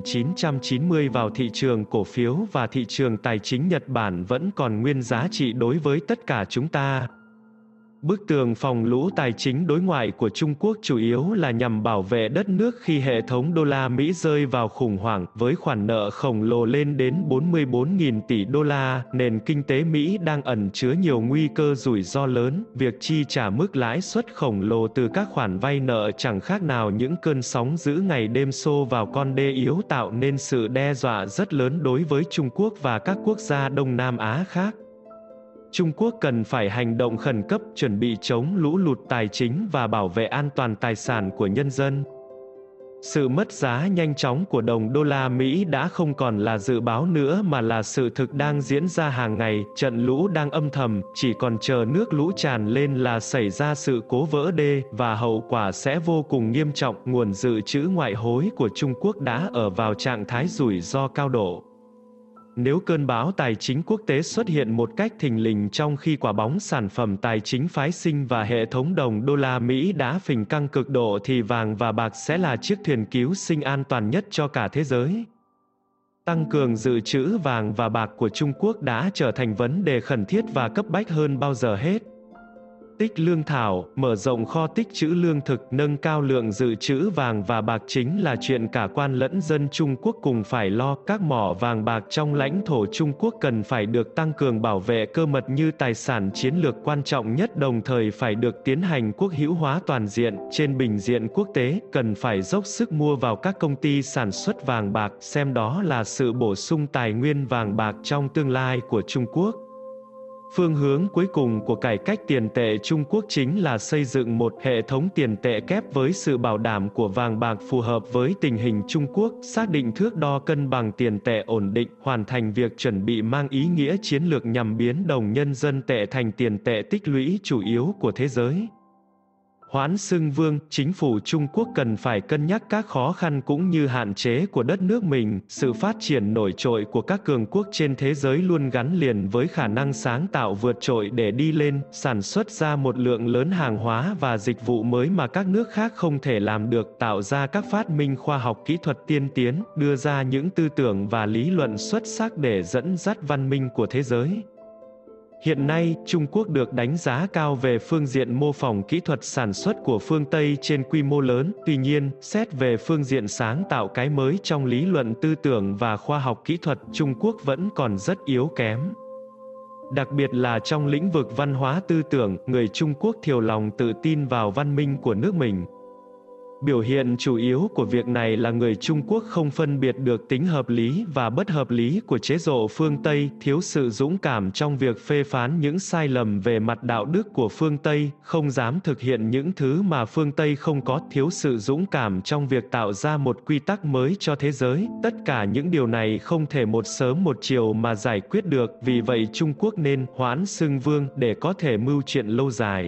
1990 vào thị trường cổ phiếu và thị trường tài chính Nhật Bản vẫn còn nguyên giá trị đối với tất cả chúng ta. Bức tường phòng lũ tài chính đối ngoại của Trung Quốc chủ yếu là nhằm bảo vệ đất nước khi hệ thống đô la Mỹ rơi vào khủng hoảng, với khoản nợ khổng lồ lên đến 44.000 tỷ đô la, nền kinh tế Mỹ đang ẩn chứa nhiều nguy cơ rủi ro lớn, việc chi trả mức lãi suất khổng lồ từ các khoản vay nợ chẳng khác nào những cơn sóng dữ ngày đêm xô vào con đê yếu, tạo nên sự đe dọa rất lớn đối với Trung Quốc và các quốc gia Đông Nam Á khác. Trung Quốc cần phải hành động khẩn cấp, chuẩn bị chống lũ lụt tài chính và bảo vệ an toàn tài sản của nhân dân. Sự mất giá nhanh chóng của đồng đô la Mỹ đã không còn là dự báo nữa mà là sự thực đang diễn ra hàng ngày, trận lũ đang âm thầm, chỉ còn chờ nước lũ tràn lên là xảy ra sự cố vỡ đê, và hậu quả sẽ vô cùng nghiêm trọng. Nguồn dự trữ ngoại hối của Trung Quốc đã ở vào trạng thái rủi ro cao độ. Nếu cơn bão tài chính quốc tế xuất hiện một cách thình lình trong khi quả bóng sản phẩm tài chính phái sinh và hệ thống đồng đô la Mỹ đã phình căng cực độ thì vàng và bạc sẽ là chiếc thuyền cứu sinh an toàn nhất cho cả thế giới. Tăng cường dự trữ vàng và bạc của Trung Quốc đã trở thành vấn đề khẩn thiết và cấp bách hơn bao giờ hết. Tích lương thảo, mở rộng kho tích trữ lương thực, nâng cao lượng dự trữ vàng và bạc chính là chuyện cả quan lẫn dân Trung Quốc cùng phải lo. Các mỏ vàng bạc trong lãnh thổ Trung Quốc cần phải được tăng cường bảo vệ cơ mật như tài sản chiến lược quan trọng nhất, đồng thời phải được tiến hành quốc hữu hóa toàn diện. Trên bình diện quốc tế, cần phải dốc sức mua vào các công ty sản xuất vàng bạc, xem đó là sự bổ sung tài nguyên vàng bạc trong tương lai của Trung Quốc. Phương hướng cuối cùng của cải cách tiền tệ Trung Quốc chính là xây dựng một hệ thống tiền tệ kép với sự bảo đảm của vàng bạc phù hợp với tình hình Trung Quốc, xác định thước đo cân bằng tiền tệ ổn định, hoàn thành việc chuẩn bị mang ý nghĩa chiến lược nhằm biến đồng nhân dân tệ thành tiền tệ tích lũy chủ yếu của thế giới. Hoãn xưng vương, chính phủ Trung Quốc cần phải cân nhắc các khó khăn cũng như hạn chế của đất nước mình. Sự phát triển nổi trội của các cường quốc trên thế giới luôn gắn liền với khả năng sáng tạo vượt trội để đi lên, sản xuất ra một lượng lớn hàng hóa và dịch vụ mới mà các nước khác không thể làm được, tạo ra các phát minh khoa học kỹ thuật tiên tiến, đưa ra những tư tưởng và lý luận xuất sắc để dẫn dắt văn minh của thế giới. Hiện nay, Trung Quốc được đánh giá cao về phương diện mô phỏng kỹ thuật sản xuất của phương Tây trên quy mô lớn, tuy nhiên, xét về phương diện sáng tạo cái mới trong lý luận tư tưởng và khoa học kỹ thuật, Trung Quốc vẫn còn rất yếu kém. Đặc biệt là trong lĩnh vực văn hóa tư tưởng, người Trung Quốc thiểu lòng tự tin vào văn minh của nước mình. Biểu hiện chủ yếu của việc này là người Trung Quốc không phân biệt được tính hợp lý và bất hợp lý của chế độ phương Tây, thiếu sự dũng cảm trong việc phê phán những sai lầm về mặt đạo đức của phương Tây, không dám thực hiện những thứ mà phương Tây không có, thiếu sự dũng cảm trong việc tạo ra một quy tắc mới cho thế giới. Tất cả những điều này không thể một sớm một chiều mà giải quyết được, vì vậy Trung Quốc nên hoãn xưng vương để có thể mưu chuyện lâu dài.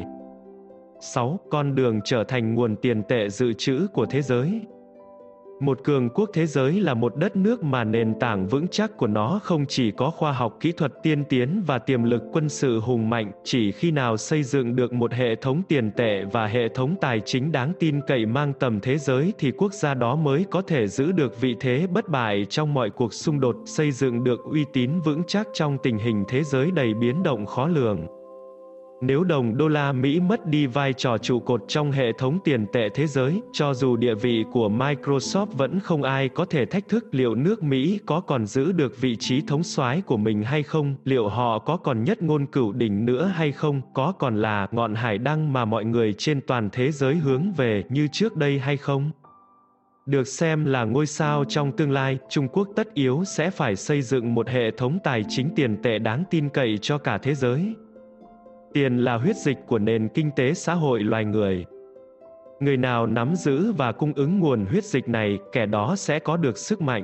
6. Con đường trở thành nguồn tiền tệ dự trữ của thế giới. Một cường quốc thế giới là một đất nước mà nền tảng vững chắc của nó không chỉ có khoa học kỹ thuật tiên tiến và tiềm lực quân sự hùng mạnh, chỉ khi nào xây dựng được một hệ thống tiền tệ và hệ thống tài chính đáng tin cậy mang tầm thế giới thì quốc gia đó mới có thể giữ được vị thế bất bại trong mọi cuộc xung đột, xây dựng được uy tín vững chắc trong tình hình thế giới đầy biến động khó lường. Nếu đồng đô la Mỹ mất đi vai trò trụ cột trong hệ thống tiền tệ thế giới, cho dù địa vị của Microsoft vẫn không ai có thể thách thức, liệu nước Mỹ có còn giữ được vị trí thống soái của mình hay không, liệu họ có còn nhất ngôn cửu đỉnh nữa hay không, có còn là ngọn hải đăng mà mọi người trên toàn thế giới hướng về như trước đây hay không? Được xem là ngôi sao trong tương lai, Trung Quốc tất yếu sẽ phải xây dựng một hệ thống tài chính tiền tệ đáng tin cậy cho cả thế giới. Tiền là huyết dịch của nền kinh tế xã hội loài người. Người nào nắm giữ và cung ứng nguồn huyết dịch này, kẻ đó sẽ có được sức mạnh.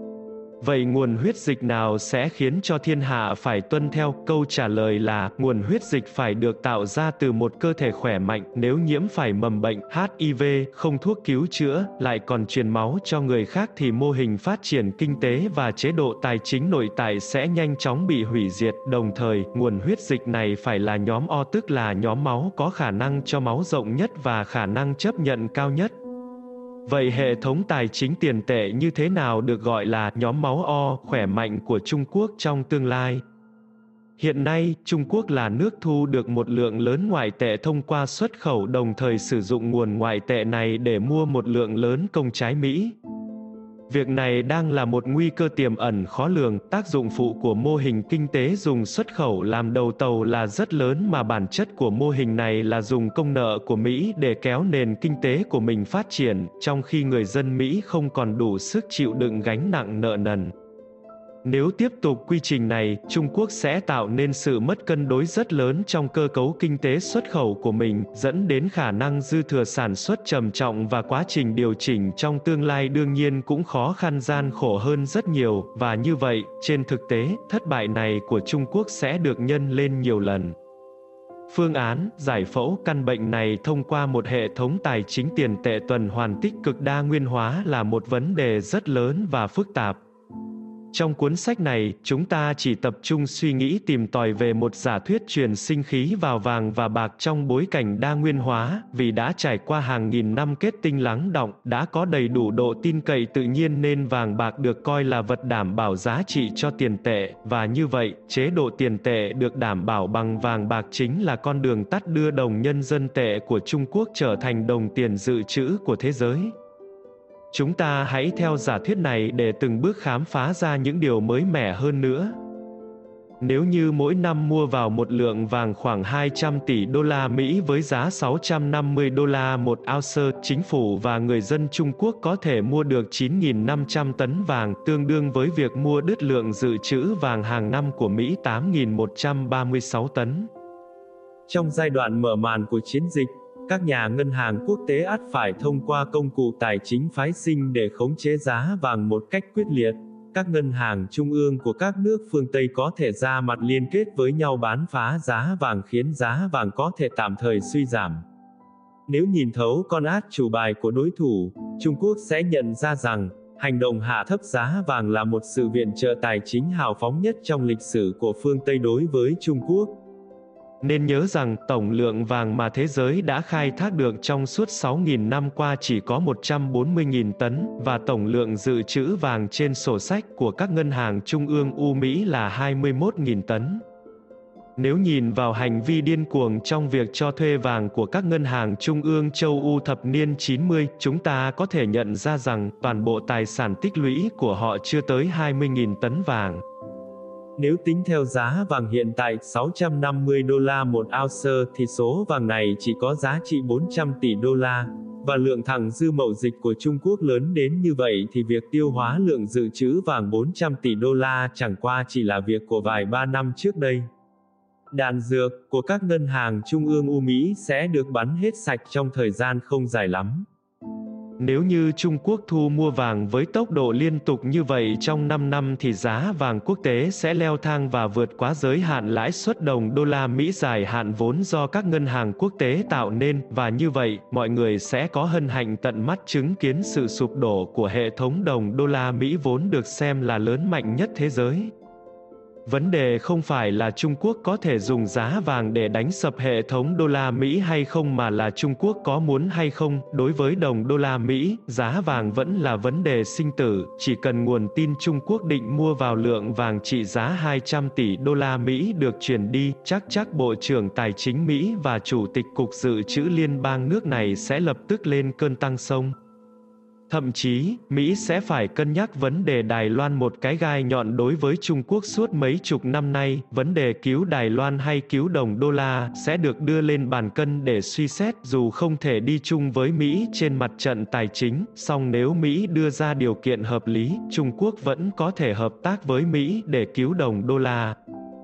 Vậy nguồn huyết dịch nào sẽ khiến cho thiên hạ phải tuân theo? Câu trả lời là, nguồn huyết dịch phải được tạo ra từ một cơ thể khỏe mạnh, nếu nhiễm phải mầm bệnh HIV, không thuốc cứu chữa, lại còn truyền máu cho người khác thì mô hình phát triển kinh tế và chế độ tài chính nội tại sẽ nhanh chóng bị hủy diệt. Đồng thời, nguồn huyết dịch này phải là nhóm O, tức là nhóm máu có khả năng cho máu rộng nhất và khả năng chấp nhận cao nhất. Vậy hệ thống tài chính tiền tệ như thế nào được gọi là nhóm máu O khỏe mạnh của Trung Quốc trong tương lai? Hiện nay, Trung Quốc là nước thu được một lượng lớn ngoại tệ thông qua xuất khẩu, đồng thời sử dụng nguồn ngoại tệ này để mua một lượng lớn công trái Mỹ. Việc này đang là một nguy cơ tiềm ẩn khó lường. Tác dụng phụ của mô hình kinh tế dùng xuất khẩu làm đầu tàu là rất lớn, mà bản chất của mô hình này là dùng công nợ của Mỹ để kéo nền kinh tế của mình phát triển, trong khi người dân Mỹ không còn đủ sức chịu đựng gánh nặng nợ nần. Nếu tiếp tục quy trình này, Trung Quốc sẽ tạo nên sự mất cân đối rất lớn trong cơ cấu kinh tế xuất khẩu của mình, dẫn đến khả năng dư thừa sản xuất trầm trọng, và quá trình điều chỉnh trong tương lai đương nhiên cũng khó khăn gian khổ hơn rất nhiều, và như vậy, trên thực tế, thất bại này của Trung Quốc sẽ được nhân lên nhiều lần. Phương án giải phẫu căn bệnh này thông qua một hệ thống tài chính tiền tệ tuần hoàn tích cực đa nguyên hóa là một vấn đề rất lớn và phức tạp. Trong cuốn sách này, chúng ta chỉ tập trung suy nghĩ tìm tòi về một giả thuyết truyền sinh khí vào vàng và bạc trong bối cảnh đa nguyên hóa, vì đã trải qua hàng nghìn năm kết tinh lắng đọng, đã có đầy đủ độ tin cậy tự nhiên nên vàng bạc được coi là vật đảm bảo giá trị cho tiền tệ, và như vậy, chế độ tiền tệ được đảm bảo bằng vàng bạc chính là con đường tắt đưa đồng nhân dân tệ của Trung Quốc trở thành đồng tiền dự trữ của thế giới. Chúng ta hãy theo giả thuyết này để từng bước khám phá ra những điều mới mẻ hơn nữa. Nếu như mỗi năm mua vào một lượng vàng khoảng 200 tỷ đô la Mỹ với giá 650 đô la một ounce, chính phủ và người dân Trung Quốc có thể mua được 9.500 tấn vàng, tương đương với việc mua đứt lượng dự trữ vàng hàng năm của Mỹ 8.136 tấn. Trong giai đoạn mở màn của chiến dịch, các nhà ngân hàng quốc tế ắt phải thông qua công cụ tài chính phái sinh để khống chế giá vàng một cách quyết liệt. Các ngân hàng trung ương của các nước phương Tây có thể ra mặt liên kết với nhau bán phá giá vàng, khiến giá vàng có thể tạm thời suy giảm. Nếu nhìn thấu con át chủ bài của đối thủ, Trung Quốc sẽ nhận ra rằng, hành động hạ thấp giá vàng là một sự viện trợ tài chính hào phóng nhất trong lịch sử của phương Tây đối với Trung Quốc. Nên nhớ rằng, tổng lượng vàng mà thế giới đã khai thác được trong suốt 6.000 năm qua chỉ có 140.000 tấn, và tổng lượng dự trữ vàng trên sổ sách của các ngân hàng trung ương Mỹ là 21.000 tấn. Nếu nhìn vào hành vi điên cuồng trong việc cho thuê vàng của các ngân hàng trung ương châu Âu thập niên 90, chúng ta có thể nhận ra rằng, toàn bộ tài sản tích lũy của họ chưa tới 20.000 tấn vàng. Nếu tính theo giá vàng hiện tại 650 đô la một ounce thì số vàng này chỉ có giá trị 400 tỷ đô la, và lượng thặng dư mậu dịch của Trung Quốc lớn đến như vậy thì việc tiêu hóa lượng dự trữ vàng 400 tỷ đô la chẳng qua chỉ là việc của vài ba năm trước đây. Đạn dược của các ngân hàng trung ương Mỹ sẽ được bắn hết sạch trong thời gian không dài lắm. Nếu như Trung Quốc thu mua vàng với tốc độ liên tục như vậy trong 5 năm thì giá vàng quốc tế sẽ leo thang và vượt quá giới hạn lãi suất đồng đô la Mỹ dài hạn vốn do các ngân hàng quốc tế tạo nên, và như vậy, mọi người sẽ có hân hạnh tận mắt chứng kiến sự sụp đổ của hệ thống đồng đô la Mỹ vốn được xem là lớn mạnh nhất thế giới. Vấn đề không phải là Trung Quốc có thể dùng giá vàng để đánh sập hệ thống đô la Mỹ hay không, mà là Trung Quốc có muốn hay không. Đối với đồng đô la Mỹ, giá vàng vẫn là vấn đề sinh tử, chỉ cần nguồn tin Trung Quốc định mua vào lượng vàng trị giá 200 tỷ đô la Mỹ được truyền đi, chắc Bộ trưởng Tài chính Mỹ và Chủ tịch Cục Dự trữ Liên bang nước này sẽ lập tức lên cơn tăng xông. Thậm chí, Mỹ sẽ phải cân nhắc vấn đề Đài Loan, một cái gai nhọn đối với Trung Quốc suốt mấy chục năm nay. Vấn đề cứu Đài Loan hay cứu đồng đô la sẽ được đưa lên bàn cân để suy xét, dù không thể đi chung với Mỹ trên mặt trận tài chính, song nếu Mỹ đưa ra điều kiện hợp lý, Trung Quốc vẫn có thể hợp tác với Mỹ để cứu đồng đô la.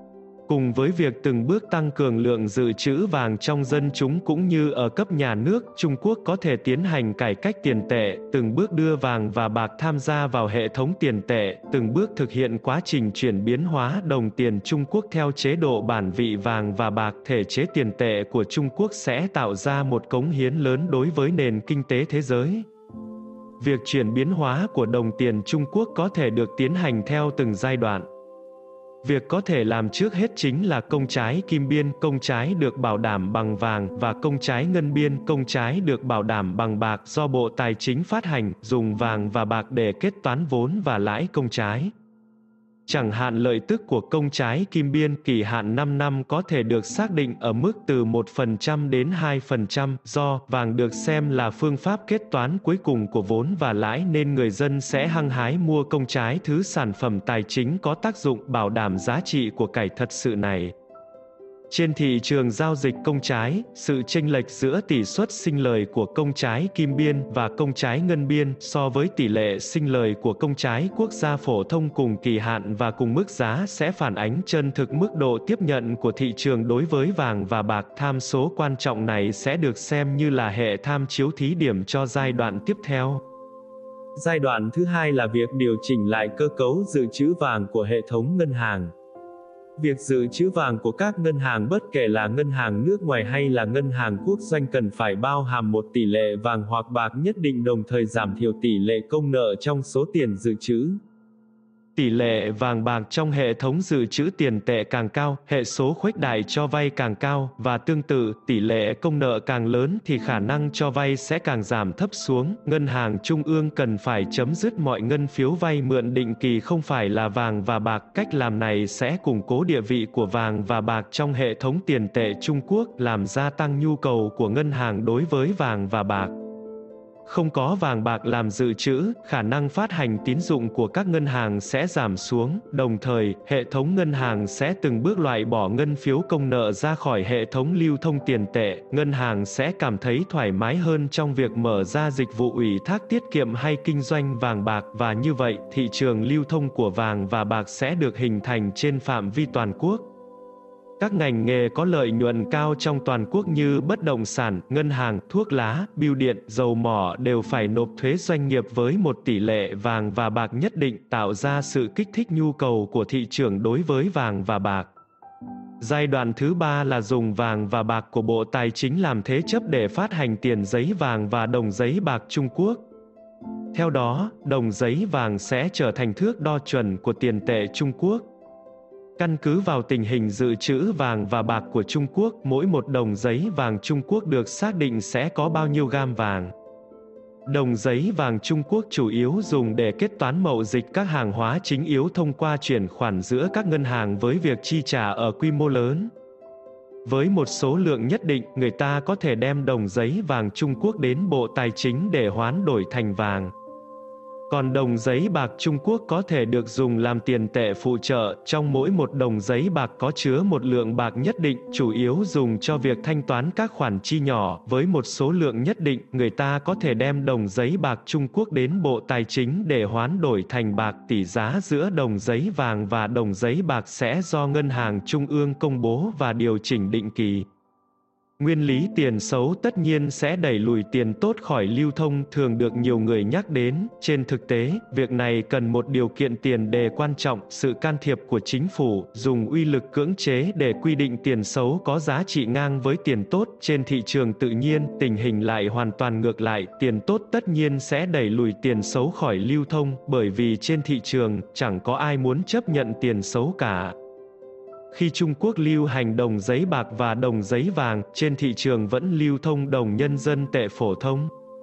Cùng với việc từng bước tăng cường lượng dự trữ vàng trong dân chúng cũng như ở cấp nhà nước, Trung Quốc có thể tiến hành cải cách tiền tệ, từng bước đưa vàng và bạc tham gia vào hệ thống tiền tệ, từng bước thực hiện quá trình chuyển biến hóa đồng tiền Trung Quốc theo chế độ bản vị vàng và bạc. Thể chế tiền tệ của Trung Quốc sẽ tạo ra một cống hiến lớn đối với nền kinh tế thế giới. Việc chuyển biến hóa của đồng tiền Trung Quốc có thể được tiến hành theo từng giai đoạn. Việc có thể làm trước hết chính là công trái kim biên, công trái được bảo đảm bằng vàng, và công trái ngân biên, công trái được bảo đảm bằng bạc, do Bộ Tài chính phát hành, dùng vàng và bạc để kết toán vốn và lãi công trái. Chẳng hạn lợi tức của công trái kim biên kỳ hạn 5 năm có thể được xác định ở mức từ 1% đến 2%, do vàng được xem là phương pháp kết toán cuối cùng của vốn và lãi nên người dân sẽ hăng hái mua công trái, thứ sản phẩm tài chính có tác dụng bảo đảm giá trị của cải thật sự này. Trên thị trường giao dịch công trái, sự chênh lệch giữa tỷ suất sinh lời của công trái kim biên và công trái ngân biên so với tỷ lệ sinh lời của công trái quốc gia phổ thông cùng kỳ hạn và cùng mức giá sẽ phản ánh chân thực mức độ tiếp nhận của thị trường đối với vàng và bạc. Tham số quan trọng này sẽ được xem như là hệ tham chiếu thí điểm cho giai đoạn tiếp theo. Giai đoạn thứ hai là việc điều chỉnh lại cơ cấu dự trữ vàng của hệ thống ngân hàng. Việc dự trữ vàng của các ngân hàng bất kể là ngân hàng nước ngoài hay là ngân hàng quốc doanh cần phải bao hàm một tỷ lệ vàng hoặc bạc nhất định, đồng thời giảm thiểu tỷ lệ công nợ trong số tiền dự trữ. Tỷ lệ vàng bạc trong hệ thống dự trữ tiền tệ càng cao, hệ số khuếch đại cho vay càng cao, và tương tự, tỷ lệ công nợ càng lớn thì khả năng cho vay sẽ càng giảm thấp xuống. Ngân hàng trung ương cần phải chấm dứt mọi ngân phiếu vay mượn định kỳ không phải là vàng và bạc. Cách làm này sẽ củng cố địa vị của vàng và bạc trong hệ thống tiền tệ Trung Quốc, làm gia tăng nhu cầu của ngân hàng đối với vàng và bạc. Không có vàng bạc làm dự trữ, khả năng phát hành tín dụng của các ngân hàng sẽ giảm xuống, đồng thời, hệ thống ngân hàng sẽ từng bước loại bỏ ngân phiếu công nợ ra khỏi hệ thống lưu thông tiền tệ. Ngân hàng sẽ cảm thấy thoải mái hơn trong việc mở ra dịch vụ ủy thác tiết kiệm hay kinh doanh vàng bạc, và như vậy, thị trường lưu thông của vàng và bạc sẽ được hình thành trên phạm vi toàn quốc. Các ngành nghề có lợi nhuận cao trong toàn quốc như bất động sản, ngân hàng, thuốc lá, bưu điện, dầu mỏ đều phải nộp thuế doanh nghiệp với một tỷ lệ vàng và bạc nhất định, tạo ra sự kích thích nhu cầu của thị trường đối với vàng và bạc. Giai đoạn thứ ba là dùng vàng và bạc của Bộ Tài chính làm thế chấp để phát hành tiền giấy vàng và đồng giấy bạc Trung Quốc. Theo đó, đồng giấy vàng sẽ trở thành thước đo chuẩn của tiền tệ Trung Quốc. Căn cứ vào tình hình dự trữ vàng và bạc của Trung Quốc, mỗi một đồng giấy vàng Trung Quốc được xác định sẽ có bao nhiêu gam vàng. Đồng giấy vàng Trung Quốc chủ yếu dùng để kết toán mậu dịch các hàng hóa chính yếu thông qua chuyển khoản giữa các ngân hàng với việc chi trả ở quy mô lớn. Với một số lượng nhất định, người ta có thể đem đồng giấy vàng Trung Quốc đến Bộ Tài chính để hoán đổi thành vàng. Còn đồng giấy bạc Trung Quốc có thể được dùng làm tiền tệ phụ trợ, trong mỗi một đồng giấy bạc có chứa một lượng bạc nhất định, chủ yếu dùng cho việc thanh toán các khoản chi nhỏ. Với một số lượng nhất định, người ta có thể đem đồng giấy bạc Trung Quốc đến Bộ Tài chính để hoán đổi thành bạc. Tỷ giá giữa đồng giấy vàng và đồng giấy bạc sẽ do Ngân hàng Trung ương công bố và điều chỉnh định kỳ. Nguyên lý tiền xấu tất nhiên sẽ đẩy lùi tiền tốt khỏi lưu thông, thường được nhiều người nhắc đến. Trên thực tế, việc này cần một điều kiện tiền đề quan trọng, sự can thiệp của chính phủ, dùng uy lực cưỡng chế để quy định tiền xấu có giá trị ngang với tiền tốt. Trên thị trường tự nhiên, tình hình lại hoàn toàn ngược lại, tiền tốt tất nhiên sẽ đẩy lùi tiền xấu khỏi lưu thông, bởi vì trên thị trường, chẳng có ai muốn chấp nhận tiền xấu cả. Khi Trung Quốc lưu hành đồng giấy bạc và đồng giấy vàng, trên thị trường vẫn lưu thông đồng nhân dân tệ phổ thông.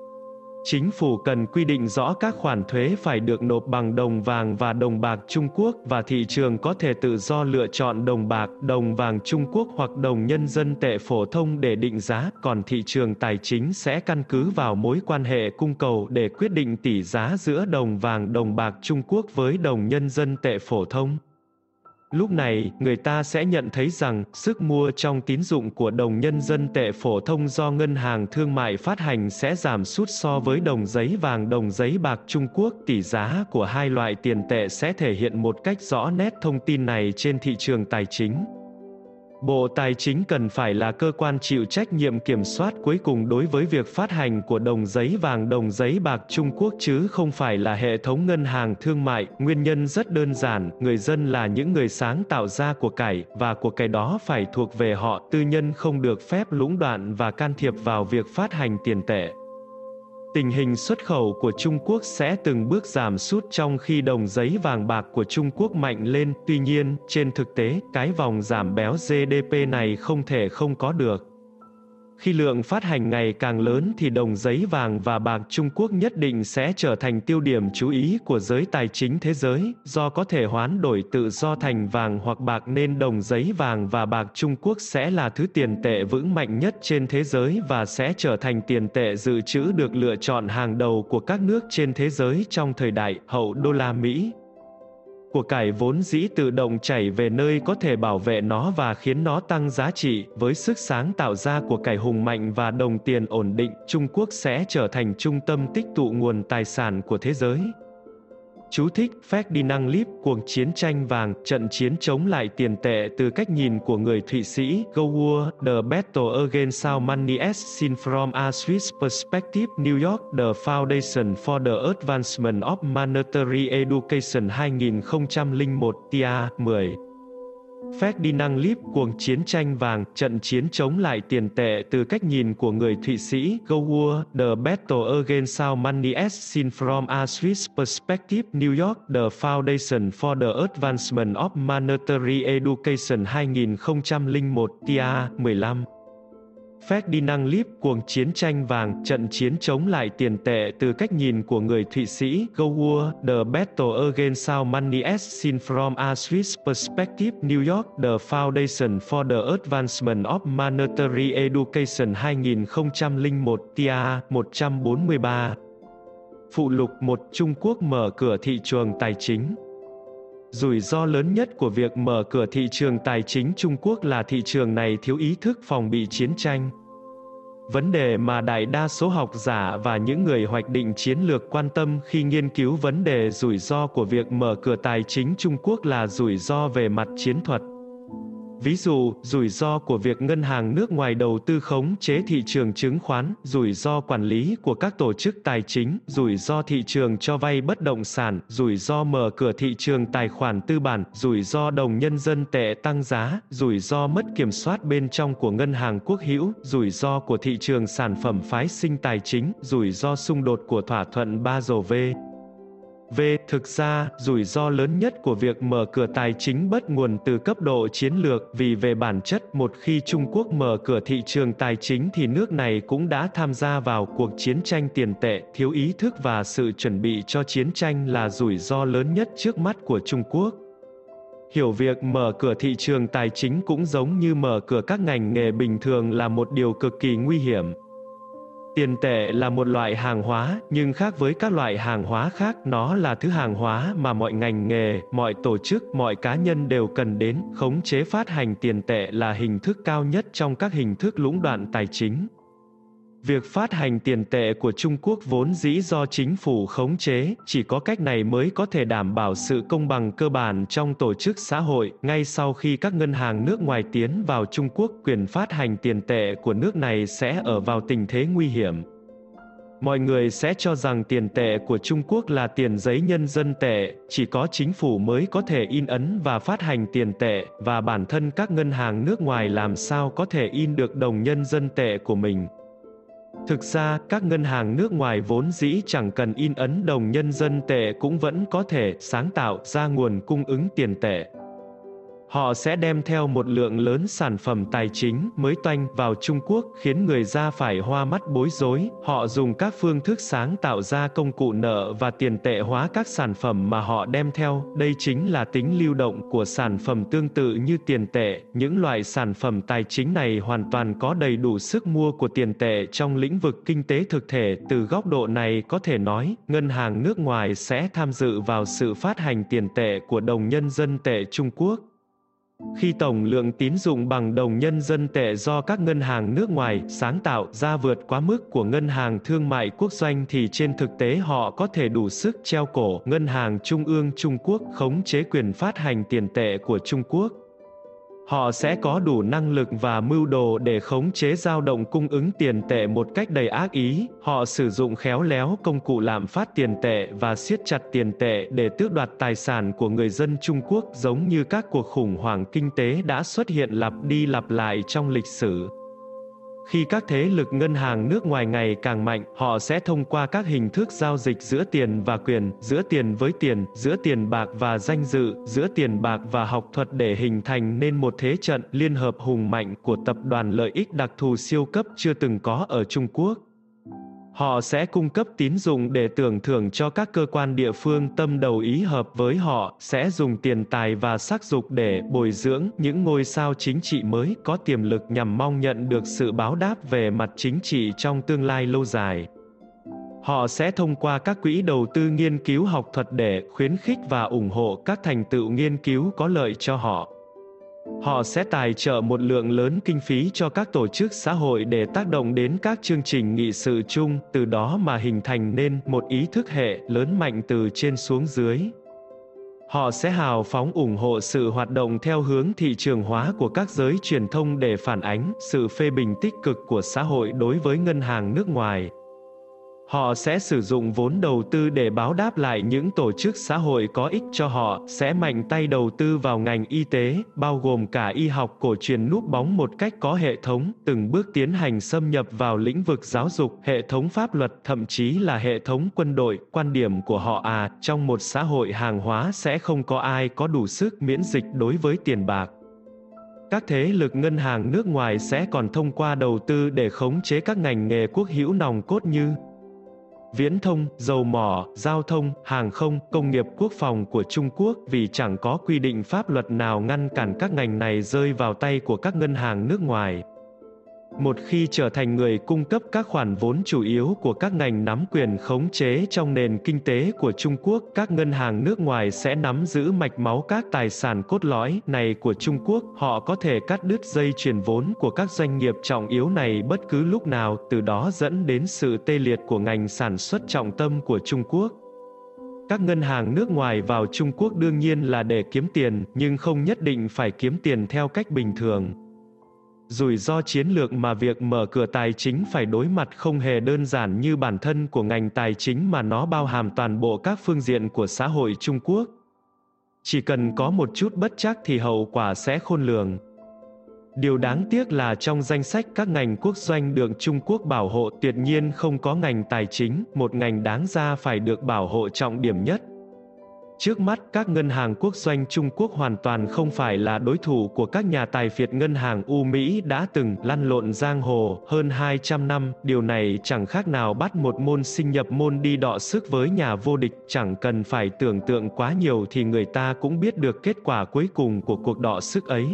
Chính phủ cần quy định rõ các khoản thuế phải được nộp bằng đồng vàng và đồng bạc Trung Quốc, và thị trường có thể tự do lựa chọn đồng bạc, đồng vàng Trung Quốc hoặc đồng nhân dân tệ phổ thông để định giá, còn thị trường tài chính sẽ căn cứ vào mối quan hệ cung cầu để quyết định tỷ giá giữa đồng vàng đồng bạc Trung Quốc với đồng nhân dân tệ phổ thông. Lúc này, người ta sẽ nhận thấy rằng, sức mua trong tín dụng của đồng nhân dân tệ phổ thông do ngân hàng thương mại phát hành sẽ giảm sút so với đồng giấy vàng đồng giấy bạc Trung Quốc. Tỷ giá của hai loại tiền tệ sẽ thể hiện một cách rõ nét thông tin này trên thị trường tài chính. Bộ Tài chính cần phải là cơ quan chịu trách nhiệm kiểm soát cuối cùng đối với việc phát hành của đồng giấy vàng đồng giấy bạc Trung Quốc chứ không phải là hệ thống ngân hàng thương mại. Nguyên nhân rất đơn giản, người dân là những người sáng tạo ra của cải, và của cải đó phải thuộc về họ, tư nhân không được phép lũng đoạn và can thiệp vào việc phát hành tiền tệ. Tình hình xuất khẩu của Trung Quốc sẽ từng bước giảm sút trong khi đồng giấy vàng bạc của Trung Quốc mạnh lên. Tuy nhiên, trên thực tế, cái vòng giảm béo GDP này không thể không có được. Khi lượng phát hành ngày càng lớn thì đồng giấy vàng và bạc Trung Quốc nhất định sẽ trở thành tiêu điểm chú ý của giới tài chính thế giới, do có thể hoán đổi tự do thành vàng hoặc bạc nên đồng giấy vàng và bạc Trung Quốc sẽ là thứ tiền tệ vững mạnh nhất trên thế giới và sẽ trở thành tiền tệ dự trữ được lựa chọn hàng đầu của các nước trên thế giới trong thời đại hậu đô la Mỹ. Của cải vốn dĩ tự động chảy về nơi có thể bảo vệ nó và khiến nó tăng giá trị, với sức sáng tạo ra của cải hùng mạnh và đồng tiền ổn định, Trung Quốc sẽ trở thành trung tâm tích tụ nguồn tài sản của thế giới. Chú thích: Ferdinand Lipp, Cuộc chiến tranh vàng, trận chiến chống lại tiền tệ từ cách nhìn của người Thụy Sĩ, Go War, The Battle Against Our Money as Seen from a Swiss Perspective, New York, The Foundation for the Advancement of Monetary Education 2001, tia 10. Ferdinand Lipp, Cuộc chiến tranh vàng, trận chiến chống lại tiền tệ từ cách nhìn của người Thụy Sĩ, Go War, The Battle Against Our Money as Seen from a Swiss Perspective, New York, The Foundation for the Advancement of Monetary Education 2001, tia 15. Ferdinand Lipp, Cuộc chiến tranh vàng, trận chiến chống lại tiền tệ từ cách nhìn của người Thụy Sĩ, Go War, The Battle Against Our Money as Seen from a Swiss Perspective, New York, The Foundation for the Advancement of Monetary Education 2001, tia 143. Phụ lục 1. Trung Quốc mở cửa thị trường tài chính. Rủi ro lớn nhất của việc mở cửa thị trường tài chính Trung Quốc là thị trường này thiếu ý thức phòng bị chiến tranh. Vấn đề mà đại đa số học giả và những người hoạch định chiến lược quan tâm khi nghiên cứu vấn đề rủi ro của việc mở cửa tài chính Trung Quốc là rủi ro về mặt chiến thuật. Ví dụ, rủi ro của việc ngân hàng nước ngoài đầu tư khống chế thị trường chứng khoán, rủi ro quản lý của các tổ chức tài chính, rủi ro thị trường cho vay bất động sản, rủi ro mở cửa thị trường tài khoản tư bản, rủi ro đồng nhân dân tệ tăng giá, rủi ro mất kiểm soát bên trong của ngân hàng quốc hữu, rủi ro của thị trường sản phẩm phái sinh tài chính, rủi ro xung đột của thỏa thuận Basel Thực ra, rủi ro lớn nhất của việc mở cửa tài chính bắt nguồn từ cấp độ chiến lược, vì về bản chất, một khi Trung Quốc mở cửa thị trường tài chính thì nước này cũng đã tham gia vào cuộc chiến tranh tiền tệ, thiếu ý thức và sự chuẩn bị cho chiến tranh là rủi ro lớn nhất trước mắt của Trung Quốc. Hiểu việc mở cửa thị trường tài chính cũng giống như mở cửa các ngành nghề bình thường là một điều cực kỳ nguy hiểm. Tiền tệ là một loại hàng hóa, nhưng khác với các loại hàng hóa khác, nó là thứ hàng hóa mà mọi ngành nghề, mọi tổ chức, mọi cá nhân đều cần đến. Khống chế phát hành tiền tệ là hình thức cao nhất trong các hình thức lũng đoạn tài chính. Việc phát hành tiền tệ của Trung Quốc vốn dĩ do chính phủ khống chế, chỉ có cách này mới có thể đảm bảo sự công bằng cơ bản trong tổ chức xã hội. Ngay sau khi các ngân hàng nước ngoài tiến vào Trung Quốc, quyền phát hành tiền tệ của nước này sẽ ở vào tình thế nguy hiểm. Mọi người sẽ cho rằng tiền tệ của Trung Quốc là tiền giấy nhân dân tệ, chỉ có chính phủ mới có thể in ấn và phát hành tiền tệ, và bản thân các ngân hàng nước ngoài làm sao có thể in được đồng nhân dân tệ của mình. Thực ra, các ngân hàng nước ngoài vốn dĩ chẳng cần in ấn đồng nhân dân tệ cũng vẫn có thể sáng tạo ra nguồn cung ứng tiền tệ. Họ sẽ đem theo một lượng lớn sản phẩm tài chính mới toanh vào Trung Quốc, khiến người ta phải hoa mắt bối rối. Họ dùng các phương thức sáng tạo ra công cụ nợ và tiền tệ hóa các sản phẩm mà họ đem theo. Đây chính là tính lưu động của sản phẩm tương tự như tiền tệ. Những loại sản phẩm tài chính này hoàn toàn có đầy đủ sức mua của tiền tệ trong lĩnh vực kinh tế thực thể. Từ góc độ này có thể nói, ngân hàng nước ngoài sẽ tham dự vào sự phát hành tiền tệ của đồng nhân dân tệ Trung Quốc. Khi tổng lượng tín dụng bằng đồng nhân dân tệ do các ngân hàng nước ngoài sáng tạo ra vượt quá mức của ngân hàng thương mại quốc doanh thì trên thực tế họ có thể đủ sức treo cổ Ngân hàng Trung ương Trung Quốc khống chế quyền phát hành tiền tệ của Trung Quốc. Họ sẽ có đủ năng lực và mưu đồ để khống chế dao động cung ứng tiền tệ một cách đầy ác ý. Họ sử dụng khéo léo công cụ lạm phát tiền tệ và siết chặt tiền tệ để tước đoạt tài sản của người dân Trung Quốc, giống như các cuộc khủng hoảng kinh tế đã xuất hiện lặp đi lặp lại trong lịch sử. Khi các thế lực ngân hàng nước ngoài ngày càng mạnh, họ sẽ thông qua các hình thức giao dịch giữa tiền và quyền, giữa tiền với tiền, giữa tiền bạc và danh dự, giữa tiền bạc và học thuật để hình thành nên một thế trận liên hợp hùng mạnh của tập đoàn lợi ích đặc thù siêu cấp chưa từng có ở Trung Quốc. Họ sẽ cung cấp tín dụng để tưởng thưởng cho các cơ quan địa phương tâm đầu ý hợp với họ, sẽ dùng tiền tài và sắc dục để bồi dưỡng những ngôi sao chính trị mới có tiềm lực nhằm mong nhận được sự báo đáp về mặt chính trị trong tương lai lâu dài. Họ sẽ thông qua các quỹ đầu tư nghiên cứu học thuật để khuyến khích và ủng hộ các thành tựu nghiên cứu có lợi cho họ. Họ sẽ tài trợ một lượng lớn kinh phí cho các tổ chức xã hội để tác động đến các chương trình nghị sự chung, từ đó mà hình thành nên một ý thức hệ lớn mạnh từ trên xuống dưới. Họ sẽ hào phóng ủng hộ sự hoạt động theo hướng thị trường hóa của các giới truyền thông để phản ánh sự phê bình tích cực của xã hội đối với ngân hàng nước ngoài. Họ sẽ sử dụng vốn đầu tư để báo đáp lại những tổ chức xã hội có ích cho họ, sẽ mạnh tay đầu tư vào ngành y tế, bao gồm cả y học cổ truyền núp bóng một cách có hệ thống, từng bước tiến hành xâm nhập vào lĩnh vực giáo dục, hệ thống pháp luật, thậm chí là hệ thống quân đội. Quan điểm của họ trong một xã hội hàng hóa sẽ không có ai có đủ sức miễn dịch đối với tiền bạc. Các thế lực ngân hàng nước ngoài sẽ còn thông qua đầu tư để khống chế các ngành nghề quốc hữu nòng cốt như viễn thông, dầu mỏ, giao thông, hàng không, công nghiệp quốc phòng của Trung Quốc vì chẳng có quy định pháp luật nào ngăn cản các ngành này rơi vào tay của các ngân hàng nước ngoài. Một khi trở thành người cung cấp các khoản vốn chủ yếu của các ngành nắm quyền khống chế trong nền kinh tế của Trung Quốc, các ngân hàng nước ngoài sẽ nắm giữ mạch máu các tài sản cốt lõi này của Trung Quốc. Họ có thể cắt đứt dây chuyền vốn của các doanh nghiệp trọng yếu này bất cứ lúc nào, từ đó dẫn đến sự tê liệt của ngành sản xuất trọng tâm của Trung Quốc. Các ngân hàng nước ngoài vào Trung Quốc đương nhiên là để kiếm tiền, nhưng không nhất định phải kiếm tiền theo cách bình thường. Rủi ro chiến lược mà việc mở cửa tài chính phải đối mặt không hề đơn giản như bản thân của ngành tài chính mà nó bao hàm toàn bộ các phương diện của xã hội Trung Quốc. Chỉ cần có một chút bất trắc thì hậu quả sẽ khôn lường. Điều đáng tiếc là trong danh sách các ngành quốc doanh được Trung Quốc bảo hộ tuyệt nhiên không có ngành tài chính, một ngành đáng ra phải được bảo hộ trọng điểm nhất. Trước mắt, các ngân hàng quốc doanh Trung Quốc hoàn toàn không phải là đối thủ của các nhà tài phiệt ngân hàng Mỹ đã từng lăn lộn giang hồ hơn 200 năm. Điều này chẳng khác nào bắt một môn sinh nhập môn đi đọ sức với nhà vô địch, chẳng cần phải tưởng tượng quá nhiều thì người ta cũng biết được kết quả cuối cùng của cuộc đọ sức ấy.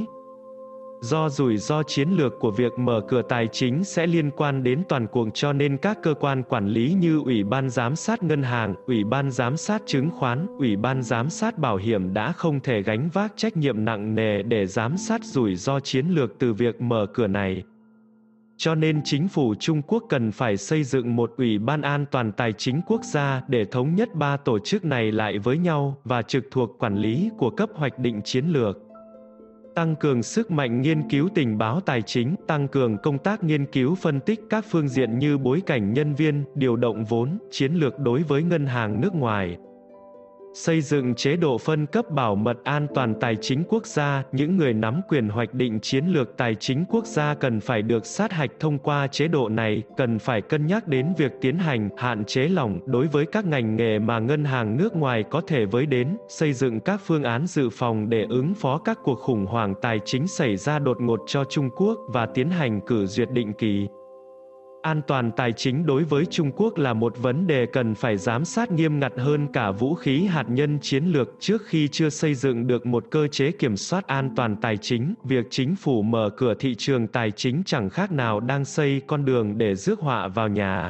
Do rủi ro chiến lược của việc mở cửa tài chính sẽ liên quan đến toàn cuộc cho nên các cơ quan quản lý như Ủy ban Giám sát Ngân hàng, Ủy ban Giám sát Chứng khoán, Ủy ban Giám sát Bảo hiểm đã không thể gánh vác trách nhiệm nặng nề để giám sát rủi ro chiến lược từ việc mở cửa này. Cho nên chính phủ Trung Quốc cần phải xây dựng một Ủy ban An toàn Tài chính Quốc gia để thống nhất ba tổ chức này lại với nhau và trực thuộc quản lý của cấp hoạch định chiến lược. Tăng cường sức mạnh nghiên cứu tình báo tài chính, tăng cường công tác nghiên cứu phân tích các phương diện như bối cảnh nhân viên, điều động vốn, chiến lược đối với ngân hàng nước ngoài. Xây dựng chế độ phân cấp bảo mật an toàn tài chính quốc gia, những người nắm quyền hoạch định chiến lược tài chính quốc gia cần phải được sát hạch thông qua chế độ này, cần phải cân nhắc đến việc tiến hành hạn chế lỏng đối với các ngành nghề mà ngân hàng nước ngoài có thể với đến, xây dựng các phương án dự phòng để ứng phó các cuộc khủng hoảng tài chính xảy ra đột ngột cho Trung Quốc và tiến hành cử duyệt định kỳ. An toàn tài chính đối với Trung Quốc là một vấn đề cần phải giám sát nghiêm ngặt hơn cả vũ khí hạt nhân chiến lược. Trước khi chưa xây dựng được một cơ chế kiểm soát an toàn tài chính, việc chính phủ mở cửa thị trường tài chính chẳng khác nào đang xây con đường để rước họa vào nhà.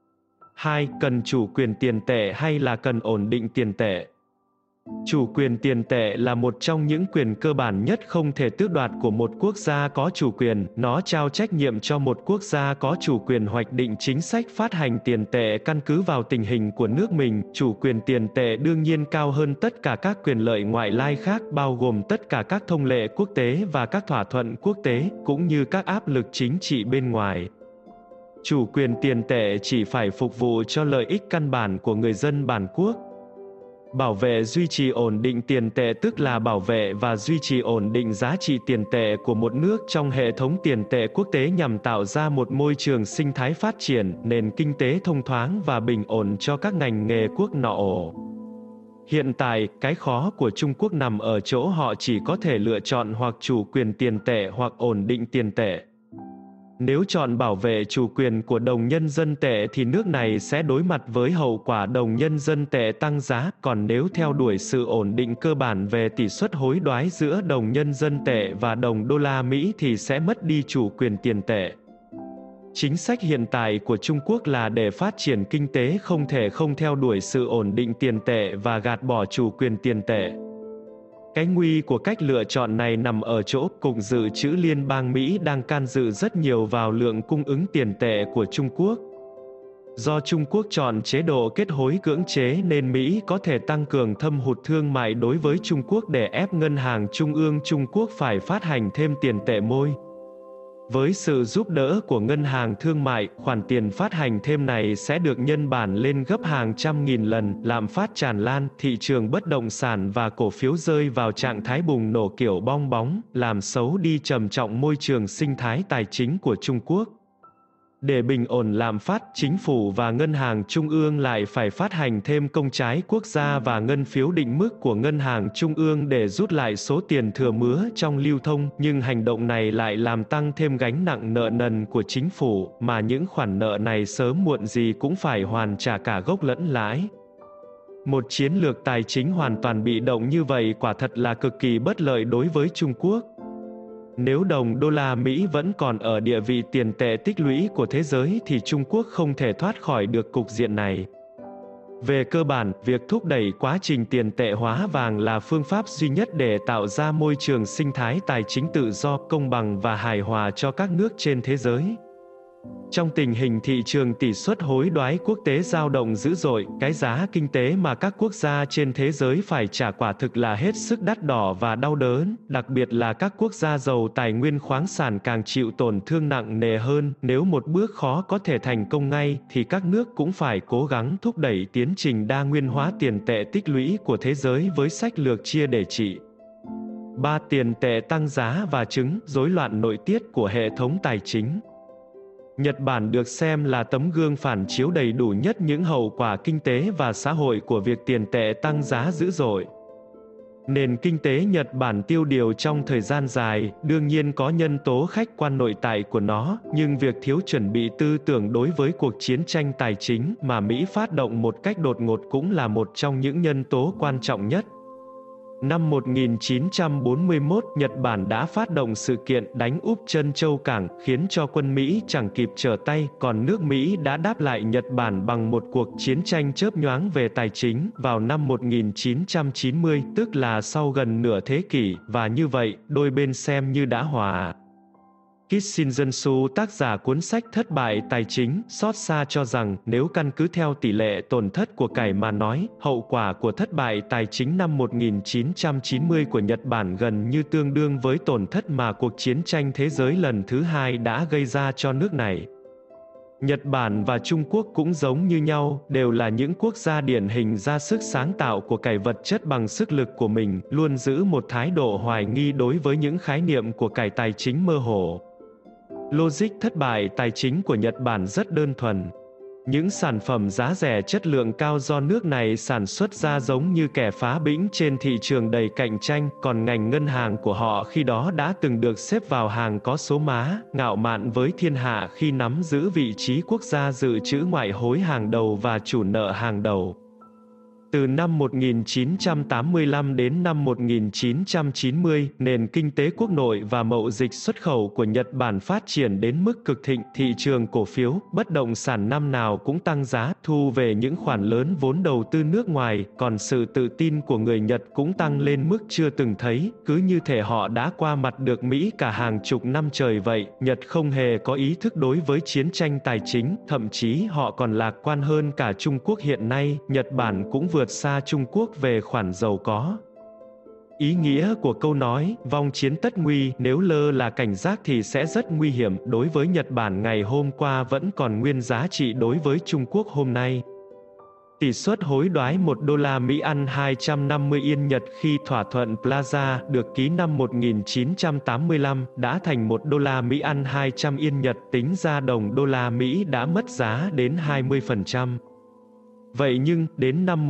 2. Cần chủ quyền tiền tệ hay là cần ổn định tiền tệ? Chủ quyền tiền tệ là một trong những quyền cơ bản nhất không thể tước đoạt của một quốc gia có chủ quyền. Nó trao trách nhiệm cho một quốc gia có chủ quyền hoạch định chính sách phát hành tiền tệ căn cứ vào tình hình của nước mình. Chủ quyền tiền tệ đương nhiên cao hơn tất cả các quyền lợi ngoại lai khác, bao gồm tất cả các thông lệ quốc tế và các thỏa thuận quốc tế, cũng như các áp lực chính trị bên ngoài. Chủ quyền tiền tệ chỉ phải phục vụ cho lợi ích căn bản của người dân bản quốc. Bảo vệ duy trì ổn định tiền tệ tức là bảo vệ và duy trì ổn định giá trị tiền tệ của một nước trong hệ thống tiền tệ quốc tế nhằm tạo ra một môi trường sinh thái phát triển, nền kinh tế thông thoáng và bình ổn cho các ngành nghề quốc nội. Hiện tại, cái khó của Trung Quốc nằm ở chỗ họ chỉ có thể lựa chọn hoặc chủ quyền tiền tệ hoặc ổn định tiền tệ. Nếu chọn bảo vệ chủ quyền của đồng nhân dân tệ thì nước này sẽ đối mặt với hậu quả đồng nhân dân tệ tăng giá, còn nếu theo đuổi sự ổn định cơ bản về tỷ suất hối đoái giữa đồng nhân dân tệ và đồng đô la Mỹ thì sẽ mất đi chủ quyền tiền tệ. Chính sách hiện tại của Trung Quốc là để phát triển kinh tế không thể không theo đuổi sự ổn định tiền tệ và gạt bỏ chủ quyền tiền tệ. Cái nguy của cách lựa chọn này nằm ở chỗ Cục Dự trữ Liên bang Mỹ đang can dự rất nhiều vào lượng cung ứng tiền tệ của Trung Quốc. Do Trung Quốc chọn chế độ kết hối cưỡng chế nên Mỹ có thể tăng cường thâm hụt thương mại đối với Trung Quốc để ép Ngân hàng Trung ương Trung Quốc phải phát hành thêm tiền tệ môi. Với sự giúp đỡ của ngân hàng thương mại, khoản tiền phát hành thêm này sẽ được nhân bản lên gấp hàng trăm nghìn lần, lạm phát tràn lan, thị trường bất động sản và cổ phiếu rơi vào trạng thái bùng nổ kiểu bong bóng, làm xấu đi trầm trọng môi trường sinh thái tài chính của Trung Quốc. Để bình ổn lạm phát, chính phủ và ngân hàng trung ương lại phải phát hành thêm công trái quốc gia và ngân phiếu định mức của ngân hàng trung ương để rút lại số tiền thừa mứa trong lưu thông, nhưng hành động này lại làm tăng thêm gánh nặng nợ nần của chính phủ, mà những khoản nợ này sớm muộn gì cũng phải hoàn trả cả gốc lẫn lãi. Một chiến lược tài chính hoàn toàn bị động như vậy quả thật là cực kỳ bất lợi đối với Trung Quốc. Nếu đồng đô la Mỹ vẫn còn ở địa vị tiền tệ tích lũy của thế giới thì Trung Quốc không thể thoát khỏi được cục diện này. Về cơ bản, việc thúc đẩy quá trình tiền tệ hóa vàng là phương pháp duy nhất để tạo ra môi trường sinh thái tài chính tự do, công bằng và hài hòa cho các nước trên thế giới. Trong tình hình thị trường tỷ suất hối đoái quốc tế dao động dữ dội, cái giá kinh tế mà các quốc gia trên thế giới phải trả quả thực là hết sức đắt đỏ và đau đớn, đặc biệt là các quốc gia giàu tài nguyên khoáng sản càng chịu tổn thương nặng nề hơn. Nếu một bước khó có thể thành công ngay, thì các nước cũng phải cố gắng thúc đẩy tiến trình đa nguyên hóa tiền tệ tích lũy của thế giới với sách lược chia để trị. 3. Tiền tệ tăng giá và chứng rối loạn nội tiết của hệ thống tài chính. Nhật Bản được xem là tấm gương phản chiếu đầy đủ nhất những hậu quả kinh tế và xã hội của việc tiền tệ tăng giá dữ dội. Nền kinh tế Nhật Bản tiêu điều trong thời gian dài, đương nhiên có nhân tố khách quan nội tại của nó, nhưng việc thiếu chuẩn bị tư tưởng đối với cuộc chiến tranh tài chính mà Mỹ phát động một cách đột ngột cũng là một trong những nhân tố quan trọng nhất. Năm 1941, Nhật Bản đã phát động sự kiện đánh úp Trân Châu Cảng, khiến cho quân Mỹ chẳng kịp trở tay, còn nước Mỹ đã đáp lại Nhật Bản bằng một cuộc chiến tranh chớp nhoáng về tài chính vào năm 1990, tức là sau gần nửa thế kỷ, và như vậy, đôi bên xem như đã hòa. Kishinjunsu, tác giả cuốn sách Thất bại tài chính, xót xa cho rằng, nếu căn cứ theo tỷ lệ tổn thất của cải mà nói, hậu quả của thất bại tài chính năm 1990 của Nhật Bản gần như tương đương với tổn thất mà cuộc chiến tranh thế giới lần thứ hai đã gây ra cho nước này. Nhật Bản và Trung Quốc cũng giống như nhau, đều là những quốc gia điển hình ra sức sáng tạo của cải vật chất bằng sức lực của mình, luôn giữ một thái độ hoài nghi đối với những khái niệm của cải tài chính mơ hồ. Logic thất bại tài chính của Nhật Bản rất đơn thuần. Những sản phẩm giá rẻ chất lượng cao do nước này sản xuất ra giống như kẻ phá bĩnh trên thị trường đầy cạnh tranh, còn ngành ngân hàng của họ khi đó đã từng được xếp vào hàng có số má, ngạo mạn với thiên hạ khi nắm giữ vị trí quốc gia dự trữ ngoại hối hàng đầu và chủ nợ hàng đầu. Từ năm 1985 đến năm 1990, nền kinh tế quốc nội và mậu dịch xuất khẩu của Nhật Bản phát triển đến mức cực thịnh, thị trường cổ phiếu, bất động sản năm nào cũng tăng giá, thu về những khoản lớn vốn đầu tư nước ngoài, còn sự tự tin của người Nhật cũng tăng lên mức chưa từng thấy, cứ như thể họ đã qua mặt được Mỹ cả hàng chục năm trời vậy. Nhật không hề có ý thức đối với chiến tranh tài chính, thậm chí họ còn lạc quan hơn cả Trung Quốc hiện nay. Nhật Bản cũng vượt xa Trung Quốc về khoản giàu có. Ý nghĩa của câu nói, vong chiến tất nguy, nếu lơ là cảnh giác thì sẽ rất nguy hiểm, đối với Nhật Bản ngày hôm qua vẫn còn nguyên giá trị đối với Trung Quốc hôm nay. Tỷ suất hối đoái 1 đô la Mỹ ăn 250 Yên Nhật khi thỏa thuận Plaza được ký năm 1985 đã thành 1 đô la Mỹ ăn 200 Yên Nhật, tính ra đồng đô la Mỹ đã mất giá đến 20%. Vậy nhưng, đến năm